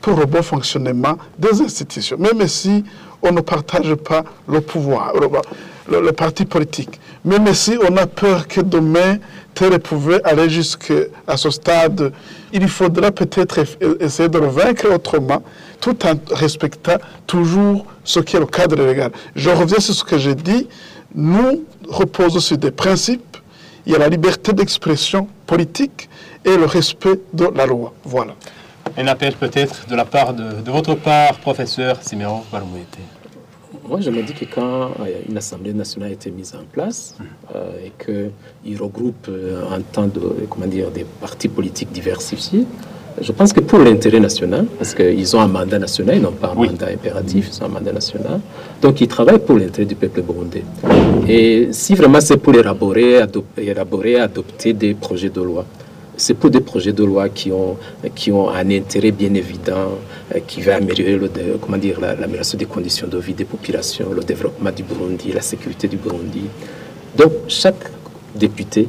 S4: pour le bon fonctionnement des institutions, même si on ne partage pas le pouvoir, le, le, le parti politique, même si on a peur que demain, tel pouvait aller jusqu'à ce stade, il faudra peut-être essayer de le vaincre autrement, tout en respectant toujours ce qui est le cadre légal. Je reviens sur ce que j'ai dit, nous reposons sur des principes, il y a la liberté d'expression politique et le respect de la loi. Voilà.
S2: Un appel peut-être de la part de, de votre part, professeur Siméon Baroumouete.
S5: Moi, je me dis que quand une Assemblée nationale a été mise en place euh, et qu'il regroupe euh, un temps de, comment dire, des partis politiques diversifiés, je pense que pour l'intérêt national, parce qu'ils ont un mandat national, ils n'ont pas un oui. mandat impératif, ils ont un mandat national, donc ils travaillent pour l'intérêt du peuple burundais. Et si vraiment c'est pour élaborer, adopter, élaborer, adopter des projets de loi, c'est pour des projets de loi qui ont, qui ont un intérêt bien évident, qui va améliorer le, comment dire, l'amélioration des conditions de vie des populations, le développement du Burundi, la sécurité du Burundi. Donc, chaque député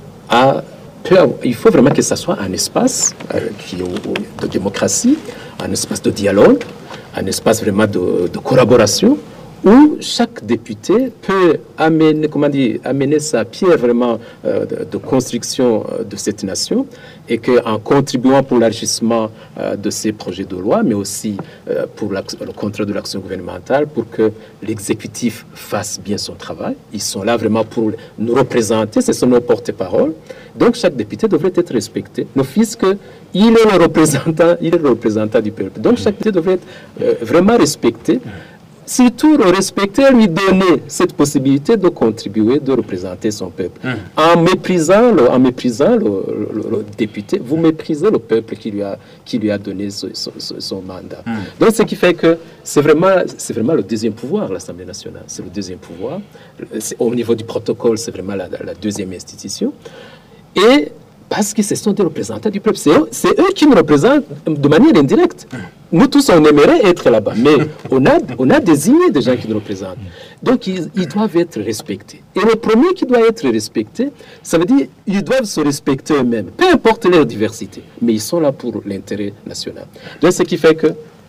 S5: a, peut avoir, il faut vraiment que ce soit un espace euh, qui, de démocratie, un espace de dialogue, un espace vraiment de, de collaboration, où chaque député peut amener, comment dire, amener sa pierre vraiment euh, de, de construction euh, de cette nation, et qu'en contribuant pour l'élargissement euh, de ces projets de loi, mais aussi euh, pour le contrôle de l'action gouvernementale, pour que l'exécutif fasse bien son travail. Ils sont là vraiment pour nous représenter, ce sont nos porte-paroles. Donc chaque député devrait être respecté, n'office qu'il est le représentant, il est le représentant du peuple. Donc chaque député devrait être euh, vraiment respecté. Surtout le respecter, lui donner cette possibilité de contribuer, de représenter son peuple. Mmh. En méprisant, le, en méprisant le, le, le député, vous méprisez le peuple qui lui a, qui lui a donné ce, ce, ce, son mandat. Mmh. Donc, ce qui fait que c'est vraiment, c'est vraiment le deuxième pouvoir, l'Assemblée nationale. C'est le deuxième pouvoir. Au niveau du protocole, c'est vraiment la, la deuxième institution. Et parce que ce sont des représentants du peuple. C'est eux, c'est eux qui nous représentent de manière indirecte. Nous tous, on aimerait être là-bas, mais on a, on a désigné des gens qui nous représentent. Donc, ils, ils doivent être respectés. Et le premier qui doit être respecté, ça veut dire qu'ils doivent se respecter eux-mêmes, peu importe leur diversité, mais ils sont là pour l'intérêt national. Donc, ce qui fait que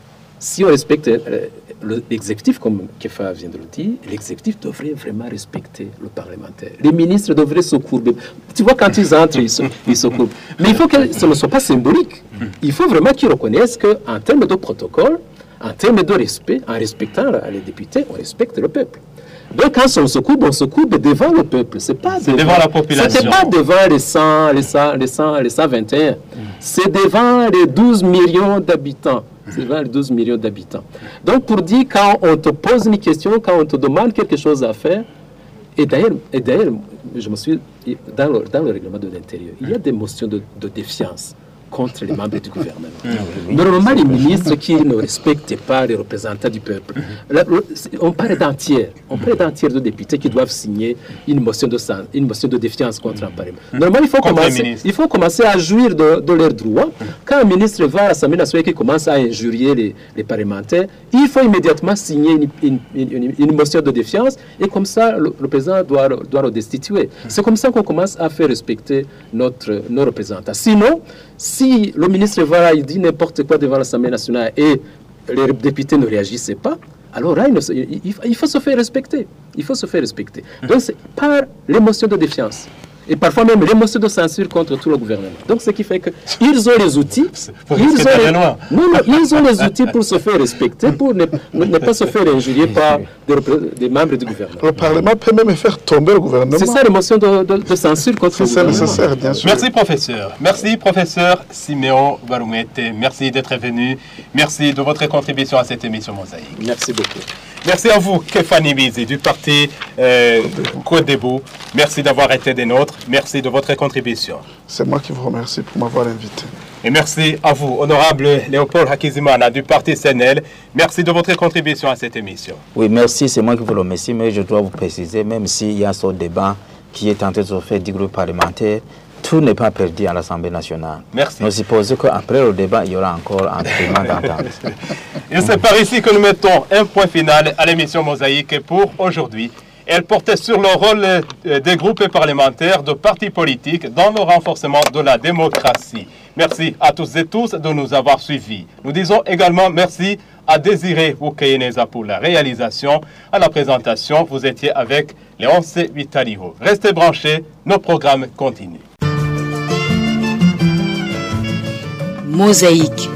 S5: si on respecte euh, l'exécutif, comme Kefa vient de le dire, l'exécutif devrait vraiment respecter le parlementaire. Les ministres devraient se courber. Tu vois, quand ils entrent, ils se, ils se courbent. Mais il faut que ce ne soit pas symbolique. Il faut vraiment qu'ils reconnaissent qu'en termes de protocole, en termes de respect, en respectant les députés, on respecte le peuple. Donc, quand on se courbe, on se courbe devant le peuple. C'est pas devant,
S2: devant la population.
S5: C'était pas devant les cent, les cent, les cent, les cent vingt et un. C'est devant les douze millions d'habitants. C'est devant les douze millions d'habitants. Donc, pour dire, quand on te pose une question, quand on te demande quelque chose à faire, et d'ailleurs, et d'ailleurs je me suis, dans le, dans le règlement de l'intérieur, il y a des motions de, de défiance contre les membres du gouvernement. Normalement, les ministres qui ne respectent pas les représentants du peuple, là, on parle d'entiers, on parle d'entiers de députés qui doivent signer une motion de, une motion de défiance contre un parlement. Normalement, il faut, commencer, il faut commencer à jouir de, de leurs droits. Quand un ministre va à l'Assemblée nationale et commence à injurier les, les parlementaires, il faut immédiatement signer une, une, une, une motion de défiance et comme ça, le, le président doit, doit le destituer. C'est comme ça qu'on commence à faire respecter notre, nos représentants. Sinon, si le ministre va, il dit n'importe quoi devant l'Assemblée nationale et les députés ne réagissaient pas, alors là, il, il, il faut se faire respecter. Il faut se faire respecter. Donc, c'est par l'émotion de défiance. Et parfois même l'émotion de censure contre tout le gouvernement. Donc, ce qui fait qu'ils ont les outils. Ils ont les, non, non, ils ont les outils pour se faire respecter, pour ne, ne pas se faire injurier par des, des membres du gouvernement.
S4: Le Parlement peut même faire tomber le gouvernement.
S5: C'est ça l'émotion de, de, de censure contre le gouvernement.
S4: C'est nécessaire, bien sûr.
S2: Merci, professeur. Merci, professeur Siméon Baroumouete. Merci d'être venu. Merci de votre contribution à cette émission Mosaïque.
S5: Merci beaucoup.
S2: Merci à vous, Kefa Nibizi, du parti euh, Côte Debout. Merci d'avoir été des nôtres. Merci de votre contribution.
S4: C'est moi qui vous remercie pour m'avoir invité.
S2: Et merci à vous, honorable Léopold Hakizimana, du parti C N L. Merci de votre contribution à cette émission.
S3: Oui, merci, c'est moi qui vous remercie, mais je dois vous préciser, même s'il y a ce débat qui est en train de se faire du groupe parlementaire, tout n'est pas perdu à l'Assemblée nationale.
S2: Merci.
S3: Nous supposons qu'après le débat, il y aura encore un document d'entente.
S2: Et c'est par ici que nous mettons un point final à l'émission Mosaïque pour aujourd'hui. Elle portait sur le rôle des groupes parlementaires de partis politiques dans le renforcement de la démocratie. Merci à tous et tous de nous avoir suivis. Nous disons également merci à Désiré Wukeyeneza pour la réalisation. À la présentation, vous étiez avec Léonce Vitaliho. Restez branchés, nos programmes continuent.
S7: Mosaïque.